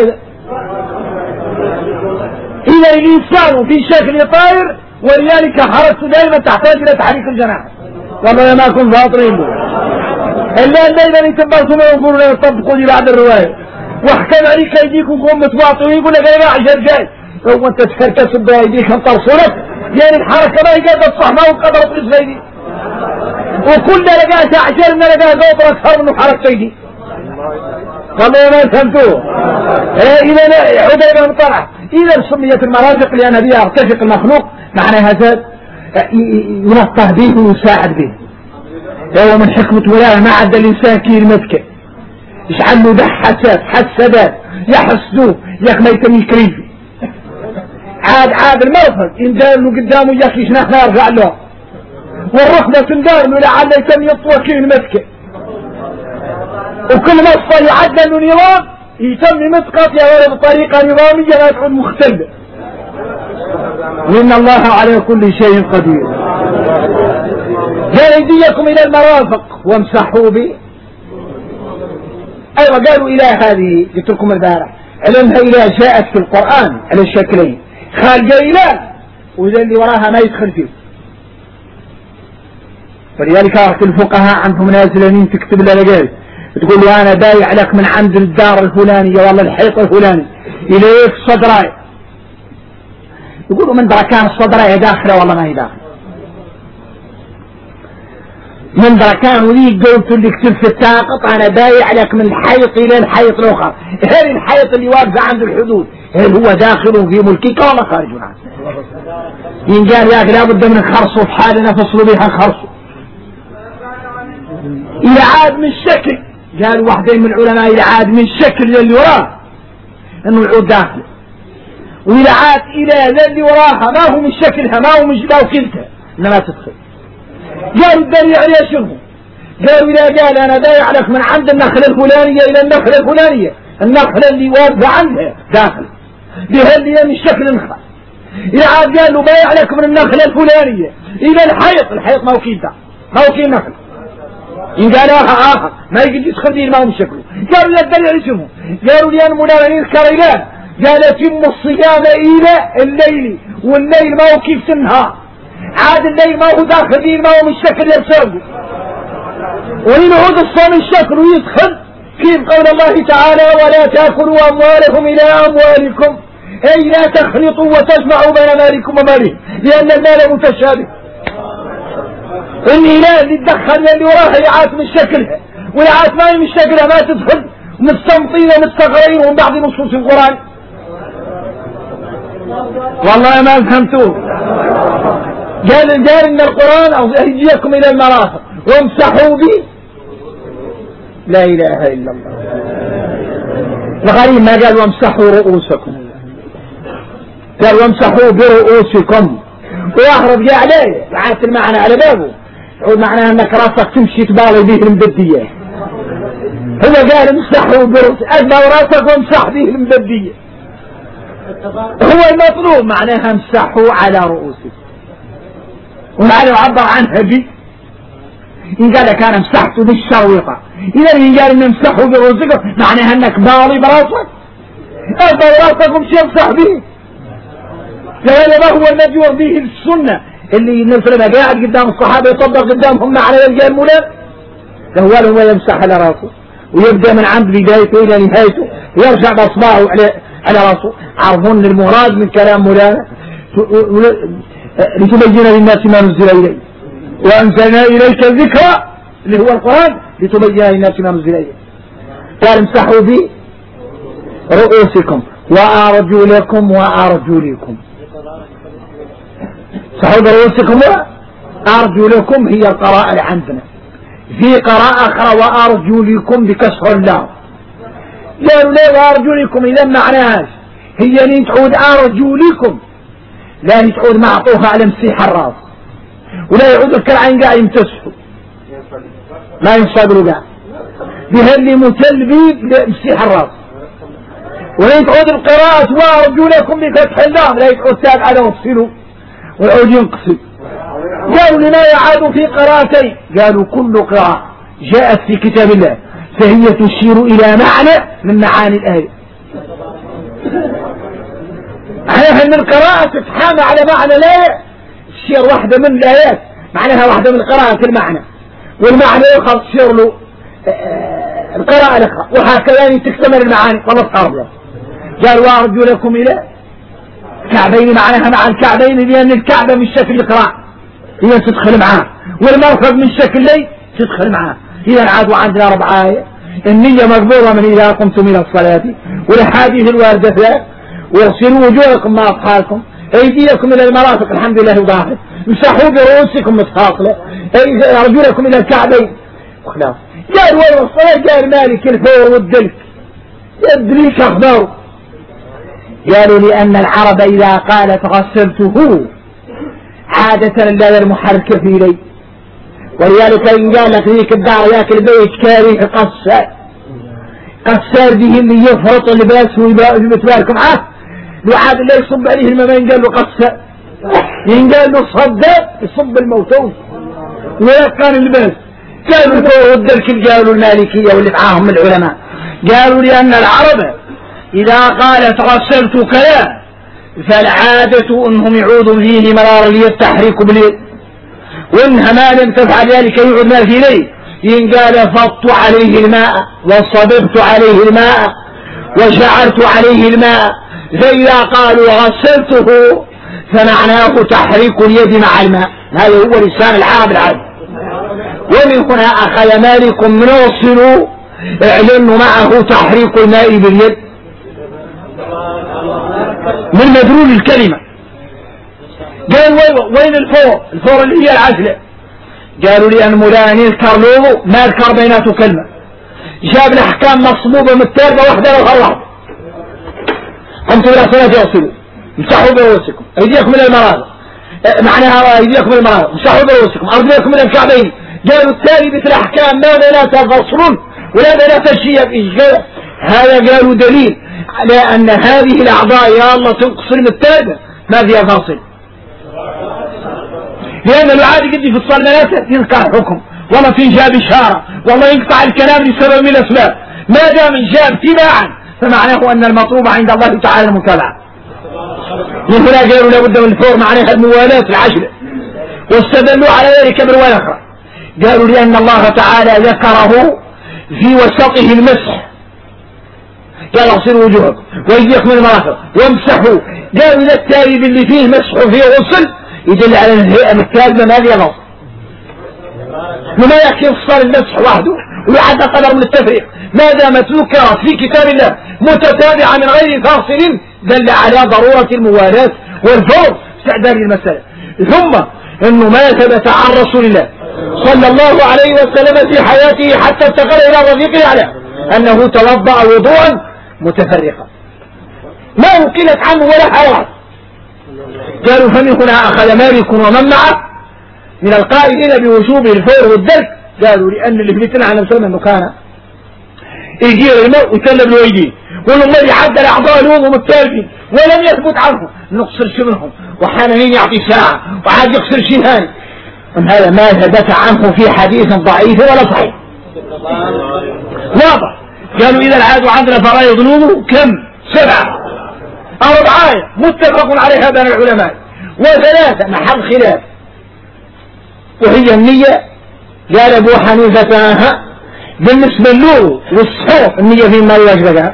إذا الإنسان في شكل طائر، ولذلك حركته دائما تحتاج إلى تحريك الجناح. والله ما كنت باطرين إلا أن دائما يتبعتم ويقولون يطبقوا لي بعد الرواية واحكم عليك ايديكم قوم متواطئين يقول لك انا عشر جاي لو انت تكركس بايديك انطرصولك يعني الحركه ما هي قادره تصح ما هو قدرت ايدي وكل لقاها عشرنا لقاها قوطر اكثر من حركه ايدي. والله ما فهمتوه. اذا حديبه بن طلحه اذا سميت المرافق لان بها يرتفق المخلوق معناها هذا ينطه به ويساعد به. هو من حكمه ولايه ما عدا الانسان كلمتك يشعل له دحسات حسدات يحسدوه ياك ما يتم يكريفي عاد المرفق إن دار له قدامه ياك يشنخنا يرجع له والركبة تندار له لعل يتم يطوى كلمتك وكل مصفى يعد له نظام يتم مسقط يا ولد بطريقة نظامية لا تعود مختلفة. وإن الله على كل شيء قدير. جاء أيديكم إلى المرافق وامسحوا به. أيوة قالوا إله هذه قلت لكم البارح علمها إله جاءت في القرآن على الشكلين خالقة إله وإذا اللي وراها ما يدخل فيه. فلذلك الفقهاء عندهم نازلين تكتب لها قال تقول له أنا بايع لك من عند الدار الفلانية والله الحيط الفلاني إليك صدراي يقولوا من بركان الصدراي داخله والله ما هي داخله من بركان وذيك قلت اللي كتب في التاقط أنا بايع لك من الحيط إلى الحيط الآخر. هل الحيط اللي واقف عند الحدود هل هو داخل في ملكك ولا خارج عنه؟ إن قال ياك لابد من خرصه في حالنا فصلوا بها خرصه. إذا عاد من الشكل قال واحدين من العلماء إذا عاد من الشكل اللي وراه إنه العود داخل وإذا عاد إلى اللي وراها ما هو من شكلها ما هو من جباه وكلتها إنما تدخل. قالوا الدليل عليه شنو؟ قالوا إذا قال أنا بايع لك من عند النخلة الفلانية إلى النخلة الفلانية النخلة اللي واقفة عندها داخل بها اللي من شكل النخلة. إذا عاد قال له بايع لك من النخلة الفلانية إلى الحيط ما هو كيلتا ما هو كيل نخل. إن قال آخر ما يجي يدخل فيه ما هو من شكله. قالوا لا الدليل عليه شنو؟ قالوا لأن منافقين الكريلان قال يتم الصيام إلى الليل والليل ما هو كيف النهار عاد الليل ما هو داخل فيه ما هو من الشكل يرسله وإن عود الصوم الشكل ويدخل كيف قول الله تعالى ولا تأكلوا أموالكم إلى أموالكم أي لا تخلطوا وتجمعوا بين مالكم ومالهم لأن المال متشابه. الإله اللي تدخل اللي وراها يعات من شكلها والعات ما من شكلها ما تدخل مستمطين ومستغرين ومن بعض نصوص القرآن. والله ما فهمتوه. قال إن القرآن أهديكم إلى المرافق وامسحوا به. لا إله إلا الله. الغريب ما قال وامسحوا رؤوسكم، قال وامسحوا برؤوسكم ويهرب جاء عليه عاد المعنى على بابه يقول معناها انك راسك تمشي تبالي به المبدية. هو قال امسحوا برؤوسكم أدبر راسك وامسح به المبدية. هو المطلوب معناها امسحوا على رؤوسكم ومعنى يعبر عنها بي. إن قال لك أنا مسحته بالشروطة إذا إن قال إن امسحوا برؤوسكم معناها أنك بالي براسك أدبر راسك وامشي امسح به. فهذا ما هو المجور به السنة اللي نفسنا قاعد قدام الصحابة يطبق قدامهم على يلقى المولاد. هو يمسح على راسه ويبدأ من عند بدايته إلى نهايته ويرجع بأصبعه على راسه. عرفون المراد من كلام مولانا لتبين للناس ما نزل إليه وأنزلنا إليك الذكرى اللي هو القرآن لتبين للناس ما نزل إليه. قال امسحوا برؤوسكم وأرجلكم وأرجلكم. امسحوا برؤوسكم وأرجلكم هي القراءة اللي عندنا. في قراءة أخرى وأرجلكم بكسر اللام. قالوا ليه وأرجلكم إذا معناهاش هي اللي تعود أرجلكم لا تعود معطوها على مسيح الراس ولا يعود الكرعين قاعد يمتسحوا ما ينصبروا قاعد بها اللي متلبي بمسيح الراس. ولا تعود القراءة وأرجلكم بفتح اللام لا تعود تاب على وصلوا ويعود ينقصد. قالوا لما يعاد في قراءتين قالوا كل قراءة جاءت في كتاب الله فهي تشير إلى معنى من معاني الآية. معناها أن القراءة تتحامى على معنى الآية تشير واحدة من الآيات معناها واحدة من قراءة المعنى والمعنى الآخر تشير له القراءة الأخرى وهكذا تكتمل المعاني. طلب أرضا قال وأرجلكم إلى كعبين معناها مع الكعبين لأن الكعبة من شكل القراءة هي تدخل معاه والمرفق من شكل لي تدخل معاه. إذا عادوا عندنا 4 آية النية مقبولة من إذا قمتم إلى الصلاة والحديث الواردة فيها واغسلوا وجوهكم مع أصحابكم أيديكم إلى المرافق الحمد لله ظاهر امسحوا برؤوسكم متفاصلة أرجلكم إلى الكعبين وخلاص. قال وين الصلاة قال مالك الفور والدلك يدريك أخباره. قالوا لأن العرب إذا قالت غسلته عادة لا المحرك في لي ولذلك إن قال لك ذيك الدار ياكل بيت كاريه قصار به اللي يفرط اللباس ويتبارك معاه لو عاد اللي يصب عليه الماء ينقال له قصار ينقال له صدق يصب الموتوس ويكان اللباس. قالوا الفور والدرك قالوا المالكية واللي معاهم من العلماء قالوا لأن العرب إذا قالت غسلت كذا فالعادة أنهم يعودوا فيه مرارا ليتحركوا باليد وإنها ما لم تفعل ذلك يعود ما في ليه ينقال فضت عليه الماء وصببت عليه الماء وشعرت عليه الماء. فإذا قالوا غسلته فمعناه تحريك اليد مع الماء. هذا هو لسان العرب العربي. ومن هنا أخذ مالك من وصلوا اعلنوا معه تحريك الماء باليد من مدلول الكلمة. قال وين الفور اللي هي العزلة. قالوا لأن مولانا يذكر له ما يذكر بيناته كلمة جاب الأحكام مصبوبة من التربة واحدة وغير واحدة. قمتوا إلى صلاة يغسلوا امسحوا برؤوسكم أيديكم إلى المرافق معناها أيديكم إلى المرافق امسحوا برؤوسكم أرجلكم إلى الكعبين. قالوا التالي مثل الأحكام ما بيناتها فصل ولا بيناتها شيء. هذا قالوا دليل على أن هذه الأعضاء يا الله تنقص من التربة ما فيها فاصل لأن العادي قد في الصلاة ينقع حكم والله في جاب إشارة والله ينقطع الكلام لسبب من الأسباب ما دام جاب تباعا فمعناه أن المطلوب عند الله تعالى المتابعة. من هنا قالوا لابد من الفور معناها الموالاة العجلة واستدلوا على ذلك برواية أخرى. قالوا لأن الله تعالى ذكره في وسطه المسح قال اغسلوا وجوهكم وأيديكم من المرافق وامسحوا. قالوا إذا التالي اللي فيه مسح وفيه غسل يدل على الهيئة الكاذبة ما فيها غسل وما يكفي يفصل المسح وحده ويعد قدر من التفريق ما دامت ذكرت في كتاب الله متتابعة من غير فاصل دل على ضرورة الموالاة والفور في إعداد المسألة. ثم انه ما ثبت عن رسول الله صلى الله عليه وسلم في حياته حتى انتقل الى رفيقه على انه توضأ وضوءا متفرقا ما نقلت عنه ولا حوار. قالوا فمن هنا اخذ مالك ومن معه من القائلين بوجوب الفور والدرك. قالوا لان اللي بيتنا عن نفسه انه كان يجي الماء ويتلب له يجي والله الذي عدل اعضاء الوضوء التالفين ولم يثبت عنه نقصر شي منهم وحانين يعطي ساعة وعاد يقصر شي ثاني. هذا ما ثبت عنه في حديث ضعيف ولا صحيح واضح. قالوا اذا العادوا عندنا فرائض الوضوء كم 7 أو 4 متفق عليها بين العلماء و3 محل خلاف وهي النية. قال ابو حنيفة بالنسبة له والصوت النية فيما يواجبها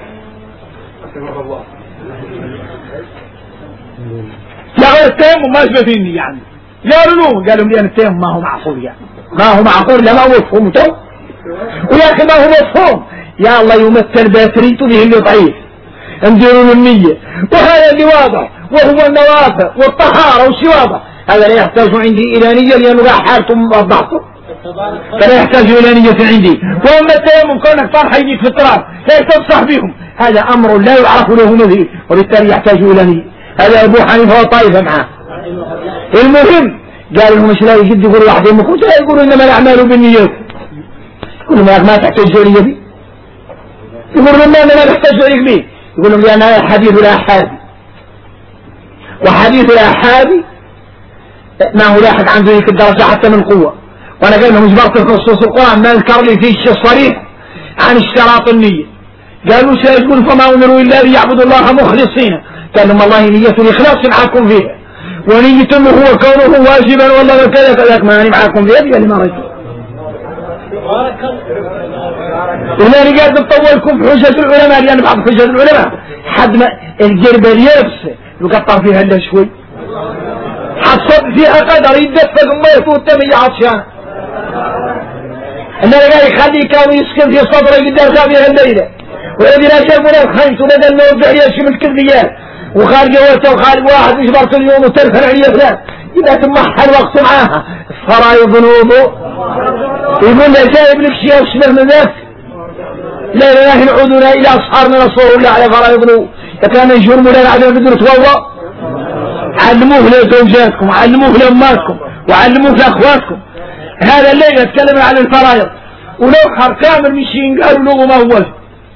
لا غير التيمم ما يشبه فيه النية يعني. قالوا لي أن التيمم ما هو معقول يعني ما هو معقول لا ما هو مفهوم ولكن ما هو مفهوم يا الله يمثل باتريته به اللي ضعيف نديروا له النية وهذا اللي واضح وهو النوافل والطهارة والشي واضح. هذا لا يحتاج عندي إلى نية لأنه حالكم وضحته فلا يحتاج إلى نية عندي. وأما التيمم كونك طرح يديك في التراب لا تنصح بهم هذا أمر لا يعرف له مثيل وبالتالي يحتاج إلى نية. هذا أبو حنيفة وطائفة معه. المهم قال لهم مش لا يجد يقول واحد منكم لا يقول إنما الأعمال بالنيات يقول لهم ما تحتاج إلي بي يقول لهم ما تحتاج إليك بي يقول لهم لأن هذا حديث الآحاد وحديث الآحاد ما هو لاحق عن ذلك الدرجة حتى من قوة. وأنا قال لهم جبرت في نصوص القرآن ما ذكر لي فيه شيء صريح عن اشتراط النية. قالوا سيقول فما أمروا إلا ليعبدوا الله مخلصين. قال لهم الله نية الإخلاص معكم فيها ونية هو كونه واجبا ولا كذا كذاك ما أنا معكم فيها اللي ما رأيته. ولا قاعد نطولكم في حجة العلماء لأن بعض حجة العلماء حد ما الجربة اليابسة يقطع فيها إلا شوي حصل فيها قدر يدفق ما يفوت تمي عطشان إنه قال يخليك ويسكن في صدره قدام فيها الليلة ويبي لا شيء من الخمس وبدل ما يوقع يشي من الكذبيات وخارج جوته وخارج واحد يجبر كل يوم وترفع عليه فلان إذا تمحى الوقت معاها فرائض الوضوء يقول له جايب لك شيء أشبه من ذاك لا إله نعودنا إلى أصحابنا نصور الله على فرائض الوضوء كان يجور مولانا عدم بدون توضأ علموه لزوجاتكم علموه لأماتكم وعلموه لأخواتكم. هذا الليل يتكلم عن الفرائض ولو خر كامل مشين قالوا له ما هو واجب.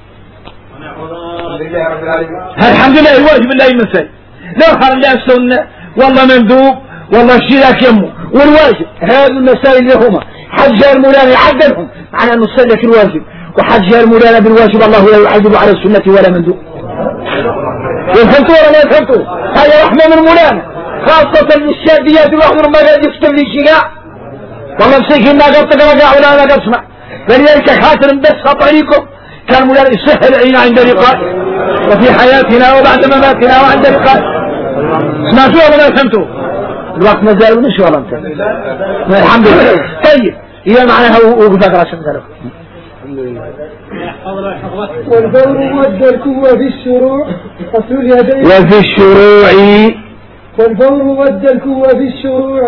الحمد لله الواجب الله يمثل لو خر لا السنة والله مندوب والله الشراك يمه والواجب. هذه المسائل اللي هما حج المولانا يعدلهم على أن نسلك الواجب وحج المولانا بالواجب الله لا يعذب على السنة ولا مندوب. فهمتوا ولا ما فهمتوا؟ هذا رحمة من مولانا خاصة للشاديات الواحد ما قاعد يفتم لي شقاع والله مسيكين ما قد تقرأ ولا أنا قد اسمع فلذلك خاطر بس خط عليكم كان مولانا يسهل علينا عند لقاء وفي حياتنا وبعد مماتنا وعند لقاء. سمعتوا ولا ما فهمتوا؟ الوقت ما زال من شو والله الحمد لله. طيب إذا معناها وقف أقرأ شمسة والفور والدرك وفي الشروع غسل اليدين وفي الشروع والفور والدرك وفي الشروع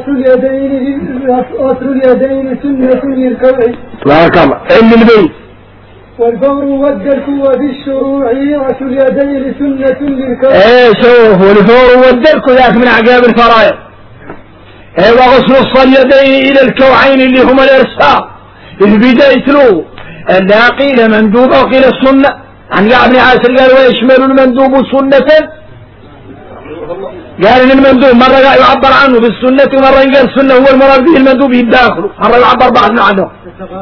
غسل اليدين سنة للكوع. بارك الله علم البيت. والفور والدرك وفي الشروع غسل اليدين سنة للكوع. ايه شوف والفور والدرك ذاك من عقاب الفرائض. ايه وغسل اليدين الى الكوعين اللي هما الارسال البداية له لا قيل مندوب وقيل السنة. عن ابن عاصر قال ويشمل المندوب سنة. قال ان المندوب مرة يعبر عنه بالسنة ومرة قال السنة هو المراد به المندوب يداخله مرة يعبر بعضنا عنه.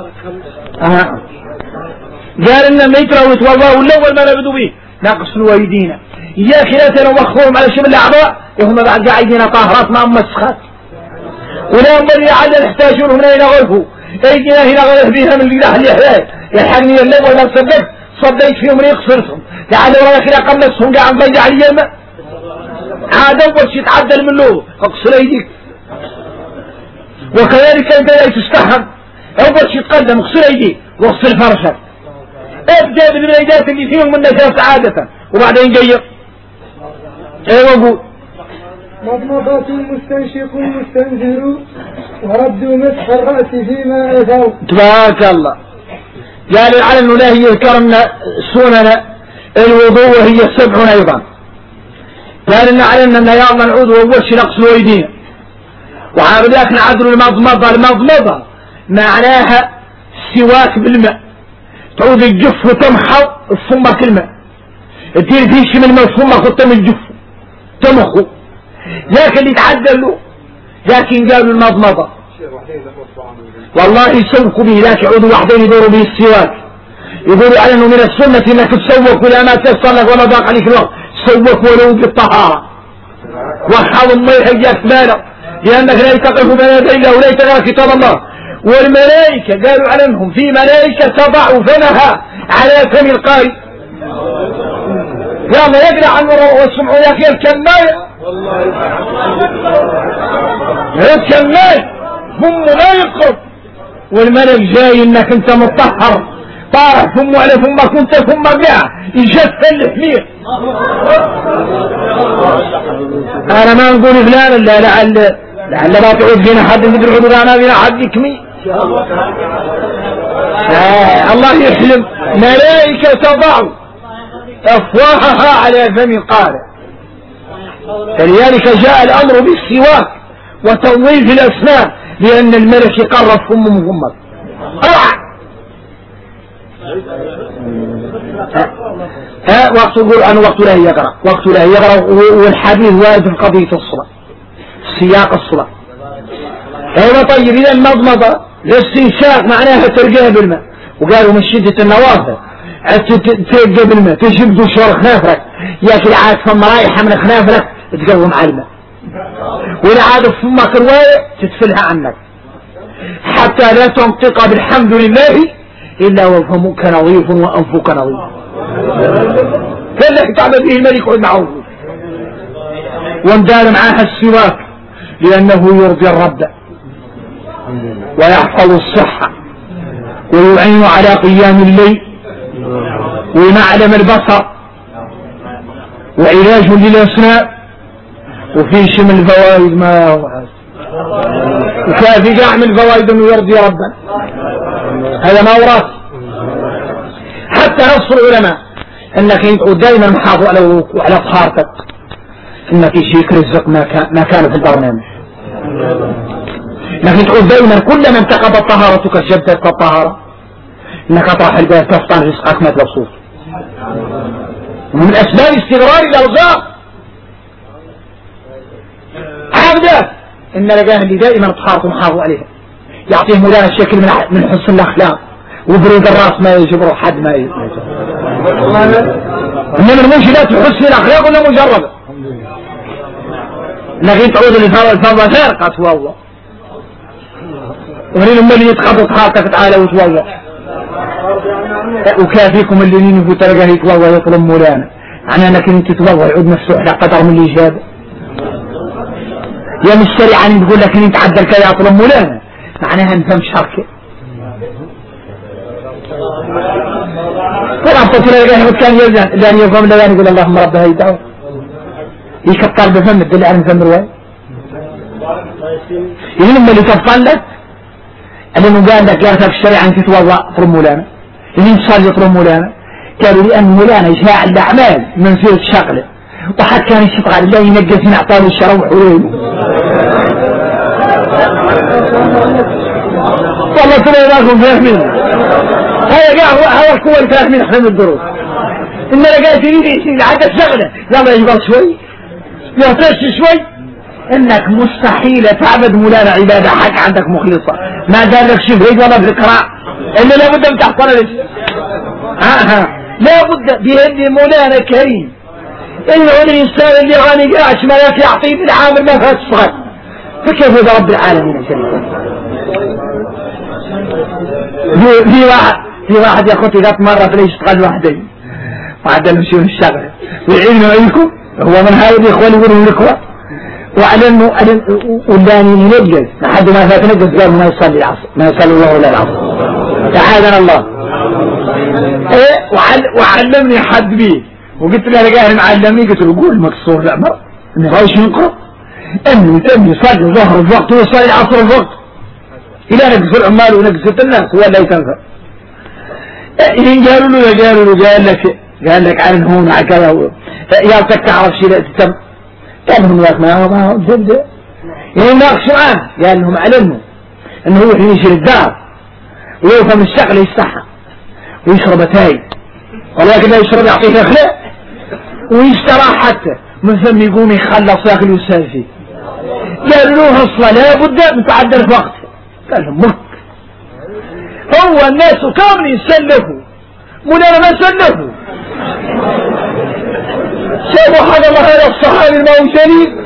قال ان ما يكره يتوضا والاول ما نبدو به ناقص الوالدين يا خلاتنا ومخفوهم على شبه الاعضاء هم بعد قاعدين طاهرات ما مسخات ولا ينبغي عدد يحتاجون هنا الى غرفه ايجينا هنا غرف بيها من الجراح اللي يحتاج يلحقني الاول ما صدقت فيهم ليقصرتهم لعل ولا كذا قمصهم قاعد نضيع علي الماء عاد اول شيء تعدل من له اقصر ايديك وكذلك البداية تستحم أول شيء تقدم اغسل أيديه واغسل فرشك، ابدأ بالبدايات اللي فيهم من نجاسة عادة وبعدين قير. ايوه قول. مضمضة المستنشق المستنزر ورد مسح الرأس فيما أذوا. تبارك الله. قال العلم لا يذكرن سنن الوضوء وهي 7 أيضا. قال إن علمنا أن يضمن العضو أول شيء نغسل أيدينا، وعارض لكن عدل المضمضة معناها سواك بالماء، تعود الجف وتمحو الصمة الماء، تدير فيه شيء من الماء الصمة وتم الجف تمخو، لكن اللي يتعدل له لكن قالوا المضمضة والله يسوقوا به، لكن عضو واحدين يدوروا به السواك، يقولوا على انه من السنة انك تسوق ولا ما تيسر لك ولا ضاق عليك الوقت سوق ولو بالطهارة وحاول الله يحياك ماله، لانك لا تقف بين يدي الله ولا تقرا كتاب الله. والملائكة قالوا على انهم في ملائكة تضع فمها على فم القارئ، يلا يقرا عن واسمعوا يا اخي الكماية الكماية هم لا يقرب، والملك جاي انك انت مطهر طارح فمه على فمك كنت ثم بها يجفل الحمير. انا ما نقول فلان لا لعل ما تعود فينا حد مثل الحدود انا فينا حد يكمي. الله يسلم. ملائكة تضع افواهها على فم القارئ، فلذلك جاء الامر بالسواك وتنظيف الاسنان، لان الملك يقرب فمه من فمك. وقت يقول أنا وقت لا يقرأ والحديث وارد في قضية الصلاة سياق الصلاة. ايوه طيب اذا المضمضة الاستنشاق معناها ترقيها بالماء، وقالوا من شدة النوافل ترقى بالماء تجيب دشور خنافرك ياكل عاد فم رايحة من خنافرك تقوم على الماء، وإذا عاد فمك رواية تدفلها عنك حتى لا تنطق بالحمد لله إلا وفمك نظيف وأنفك نظيف، فالذي تعبد به الملك والمعوذ. واندار معها السواك لأنه يرضي الرب ويحفظ الصحة ويعين على قيام الليل ومعلم البصر وعلاج للأسنان، وفي شمل الفوائد ما هو وكافي قاع من الفوائد انه يرضي ربنا، هذا ما وراث. حتى نص العلماء انك دائما محافظ على طهارتك، انك يشيك رزق ما كان في البرنامج، انك تعود دائما كلما انتقضت طهارتك جددت الطهارة، انك اطرح البيت تفطن رزقك ما تبسوط. ومن اسباب استغرار الارزاق عبده ان لقاه اللي دائما طهارته محافظ عليها، يعطيه مولانا الشكل من حسن الاخلاق وبرود الراس ما يجبره حد ما يجبره. انما المنشلات حسن الاخلاق ولا مجربه، انك تعود الفضل فارقه والله، ومن اللي يتخطط طهارتك تعالى وتوضا، وكافيكم اللي ينفوا تلقاه يتوضا يطلب مولانا عن انك انت تتوضا يعود مفتوح لك قدر من الاجابه. يا مش شريعة تقول لك انت عدل كذا يطلب مولانا معناها نفهم شركه. طبعا تقول كان يزن لان يفهم لان يقول اللهم رب هاي الدعوه يكتر بفم الدل على فم روايه. لما اللي تفصل لك اللي قال لك لا في الشريعة انت تتوضا طلب مولانا، اللي صار يطلب مولانا قالوا لان مولانا يشاع الاعمال منزله شغله، وحد كان يشتغل الله ينقص من اعطاه الشرع وحلوله. والله سبحانه لكم فاهمين هذا الكوة الفاهمين احنا من الدروس. إن لقيت يريد عاد الشغلة يلا يجبر شوي يهتش شوي، إنك مستحيل تعبد مولانا عبادة حق عندك مخلصة ما قال لك شبهيد ولا في القراء إلا لابد من تحصل لك لابد بهدي مولانا كريم. إنه الإنسان اللي غني قاعش ما يعطيه بالعامل ما فات صغير، فكيف إذا رب العالمين في واحد يا أخوتي ذات مرة فلي يشتغل وحدين وعدل مشيون الشغل ويعينوا عليكم، هو من هاي الإخوة اللي يقولوا الإخوة وعلى انه ولاني منجز لحد ما فات نجز قال ما يصلي العصر ما يصلي الله ولا العصر تعاذنا الله. وعلمني حد بيه وقلت له انا قاعد معلمني قلت له قول مكسور الامر اني غايش ينقرا انه يتم يصلي الظهر الوقت ويصلي العصر الوقت الى نقص العمال ونقص الناس ولا يتنفع. قالوا له قال لك عن هون على كذا يا تعرف شيء لا تتم قال لهم يا ما جد يناقشوا معاه قال لهم علموا انه هو يشيل الدار ويفهم الشغل يستحى ويشرب تاي ولكن لا يشرب يعطيه اخلاق ويشترى حتى من ثم يقوم يخلص ياكل ويسال فيه. قالوا له الصلاه لابد من تعدل في وقته قال لهم مك هو الناس كامل يسلفوا مولانا ما سلفوا شافوا حاجة الله هذا الصحابي الموجودين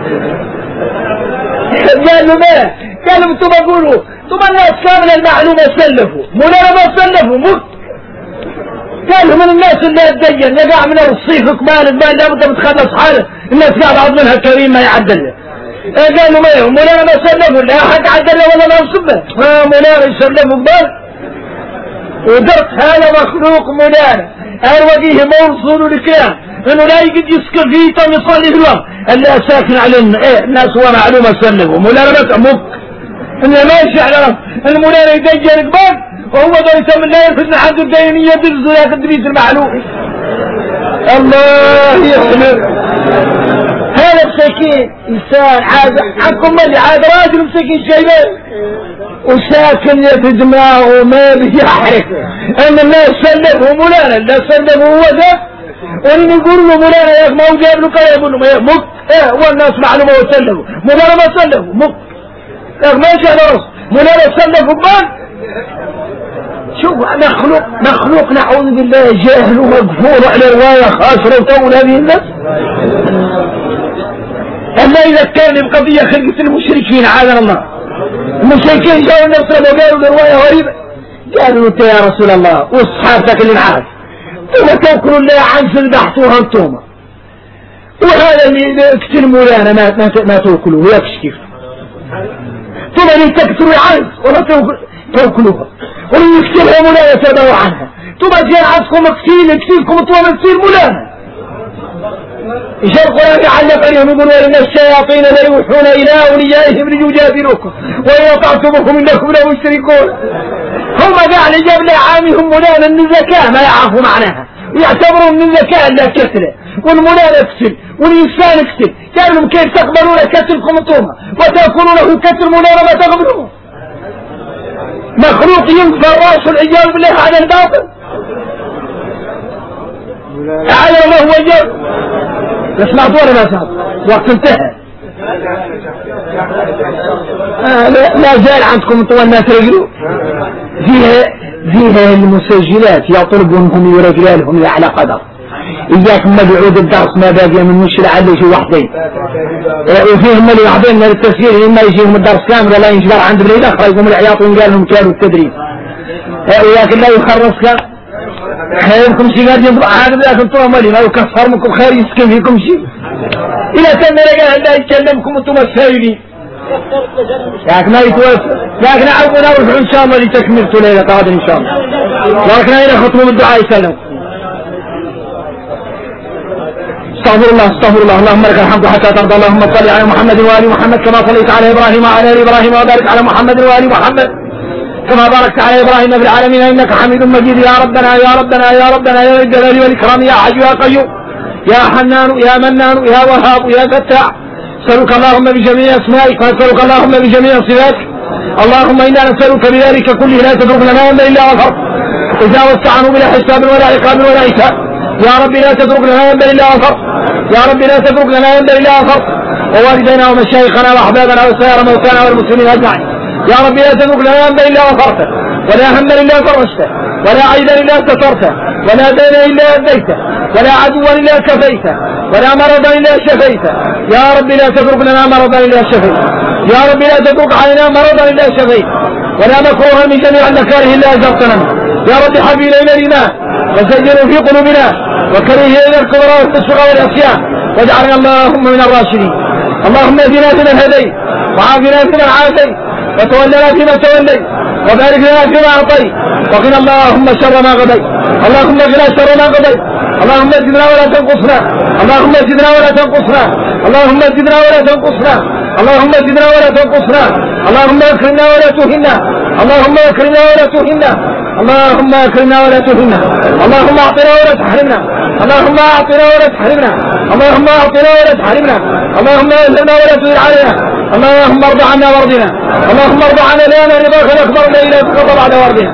قال له ما قال لهم انتم بقولوا انتم الناس كامل المعلومة سلفوا مولانا ما سلفوا مك قال لهم من الناس اللي اتدين يقع من الرصيف كمان المال لابد متخلص حاله الناس قاعد عض منها كريم ما يعدل قال له ما مولانا ما سلفوا لا حد عدل ولا ما يصبه مولانا يسلفوا قبل ودرت هذا مخلوق مولانا أروقيه موصول لكيان انه لا يقد يسكر فيه تم يصلي في الوقت اللي ساكن على الناس هو معلومة سلفوا مولانا بس مك انه ماشي على المولانا يدجن قبل وهو ده يتم الله يفزن حد الدينية يدرسوا ياخد دريس المعلوم الله يحمل. هذا مسكين انسان عاد عنكم ملي عاد راجل مسكين شيبان وساكن في دماغه ما بيحرك ان الناس سلفوا مولانا لا سلفوا هو ذا وان يقول له مولانا يا ما هو جاب له كذا يقول له مك والناس معلومه وسلفوا مولانا ما سلفوا مك ماشي على راسه مولانا سلفوا بان شوف مخلوق نعوذ بالله جاهل ومغفور على روايه خاسره وطول هذه الناس. اما اذا كان بقضيه خلقه المشركين عاذنا الله المشركين جاءوا النبي صلى الله عليه وسلم وقالوا روايه غريبه قالوا انت يا رسول الله واصحابك اللي معاك ثم توكلوا الله عن سلبحتوها انتم وهذا اللي يقتل مولانا ما توكلوه يكش كيف ثم اللي تقتلوا عنه ولا توكلوها واللي يقتلها مولانا تدعوا عنها ثم جاء عندكم يقتلكم طول تصير مولانا. إشار القرآن يعلق عليهم يقول إن الشياطين لا يوحون إلى أوليائهم ليجادلوكم وإن أطعتموهم إنكم لمشركون. هم قاعد جاب لعامهم مولانا من الزكاة ما يعرفوا معناها ويعتبروا من الزكاة لا كسله والمولانا اكسل والإنسان اكسل قالوا لهم كيف تقبلون كسلكم انتم وتأكلونه كسل مولانا ما تقبلوه مخلوق ينفى راسه العياذ بالله على الباطل أعلى الله وجل. سمعت ولا ما سمعت وقت انتهى لا زال عندكم انتم الناس رجلوا فيها المسجلات يطلبونهم ورجالهم على قدر إياكم ما بيعود الدرس ما باقي من مشكلة على شيء وحدين وفيهم اللي وحدين من التسجيل إما يجيهم الدرس كامل ولا ينشبر عند بليد أخرى يقوم العياط وينقال لهم كانوا التدريب ولكن لا يخرصك خيركم شيء قاعد ينبع هذا لكن طول مالي ما يكفر منكم خير يسكن فيكم شيء إذا كان رجال لا يتكلمكم أنتم السائلين لكن ما يتوسع لكن عفوا نروح إن شاء الله لتكملة ليلة قادم إن شاء الله ولكن هنا خطوة بالدعاء يسلم. استغفر الله اللهم لك الحمد حتى ترضى اللهم صل على محمد وآل محمد كما صليت على إبراهيم وعلى آل إبراهيم وبارك على محمد وآل محمد كما باركت على إبراهيم في العالمين إنك حميد مجيد. يا ربنا يا ربنا يا ربنا يا ذا الجلال والإكرام يا حي يا قيوم يا حنان يا منان يا وهاب يا فتاح نسألك اللهم بجميع أسمائك ونسألك اللهم بجميع صفاتك اللهم إنا نسألك بذلك كله لا تترك لنا يوما إلا غفرت تجاوزت عنه بلا حساب ولا عقاب ولا عتاب يا رب لا تترك لنا يوما إلا غفرت يا رب لا تترك لنا يوما إلا غفرت ووالدينا ومشايخنا وأحبابنا وسائر موتانا والمسلمين أجمعين يا رب لا تترك لنا يوما إلا غفرته ولا هما إلا فرجته ولا عيدا إلا سترته ولا دين إلا أديته ولا عدوا إلا كفيته ولا مرضا إلا شفيته يا رب لا تترك لنا مرضا إلا شفيته يا رب لا تترك علينا مرضا إلا شفيته ولا مكروها من جميع المكاره إلا أجرتنا يا رب حبي إلينا الإيمان وسجله في قلوبنا وكره إلينا الكبرى والفسق والعصيان واجعلنا اللهم من الراشدين. اللهم اهدنا فيمن هديت وعافنا فيمن عافيت وتولنا فيمن توليت وبارك لنا فيما اعطيت وقنا اللهم شر ما قضيت. اللهم اغفر شر ما قضيت. اللهم زدنا ولا تنقصنا. اللهم زدنا ولا تنقصنا. اللهم زدنا ولا تنقصنا. اللهم زدنا ولا تنقصنا. اللهم اكرمنا ولا تهنا. اللهم اكرمنا ولا تهنا. اللهم اكرمنا ولا تهنا. اللهم اعطنا ولا تحرمنا. اللهم اعطنا ولا تحرمنا. اللهم اعطنا ولا تحرمنا. اللهم اهلنا ولا تزل علينا. اللهم ارض عنا وارضنا. اللهم ارض عنا لنا رضاك الاكبر لا اله الا انت بعد وارضنا.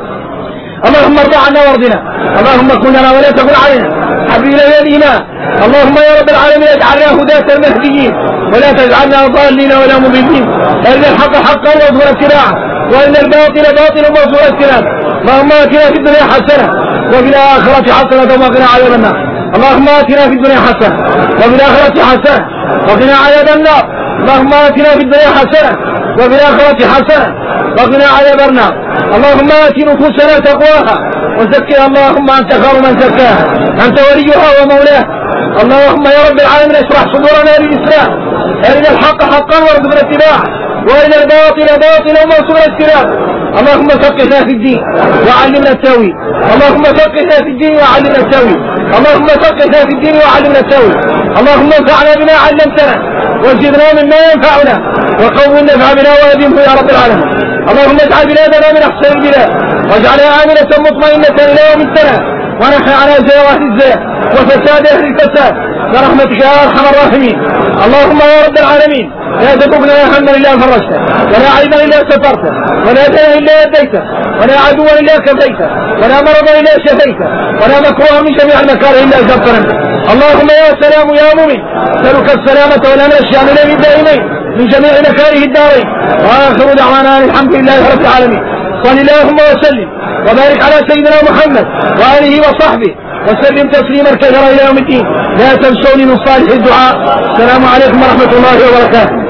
اللهم ارض عنا وارضنا. اللهم كن لنا ولا تكن علينا. حبيب الينا الايمان. اللهم يا رب العالمين اجعلنا هداة المهديين ولا تجعلنا ضالين ولا مضلين. ارنا الحق حقا وارزقنا اتباعه وارنا الباطل باطلا وارزقنا اجتنابه. اللهم اتنا في الدنيا حسنه وفي الاخره حسنه وقنا عذاب النار. اللهم اتنا في الدنيا حسنه وفي الاخره حسنه وقنا عذاب النار. اللهم اتنا في الدنيا حسنه وفي الاخره حسنه وقنا عذاب النار. اللهم ات نفوسنا تقواها وزكها. اللهم انت خير من زكاها انت وليها ومولاها. اللهم يا رب العالمين اشرح صدورنا للاسلام. ارنا الحق حقا وارزقنا اتباعه وارنا الباطل باطلا وارزقنا اجتنابه. اللهم فقهنا في الدين وعلمنا التاويل. اللهم فقهنا في الدين وعلمنا التاويل. اللهم فقهنا في الدين وعلمنا التاويل. اللهم انفعنا بما علمتنا وزدنا مما ينفعنا وقوم النفع بنا وادمه يا رب العالمين. اللهم اجعل بلادنا من احسن البلاد واجعلها امنه مطمئنه الى يوم السلام ونحن على زيارات الزيار وفساد اهل الفساد برحمتك يا ارحم الراحمين. اللهم يا رب العالمين لا تتركنا يا حمد الا فرجته ولا عيبا الا سترته ولا دين الا اديته ولا عدوا الا كفيته ولا مرضا الا شفيته ولا مكروها من جميع المكاره الا اجبتنا. اللهم يا سلام يا مؤمن نسالك السلامه والامن الشامل للدائمين من جميع مكاره الدارين. واخر دعوانا الحمد لله رب العالمين. صل اللهم وسلم وبارك على سيدنا محمد واله وصحبه وسلم تسليما كثيرا الى يوم الدين. لا تنسوني من صالح الدعاء. السلام عليكم ورحمه الله وبركاته.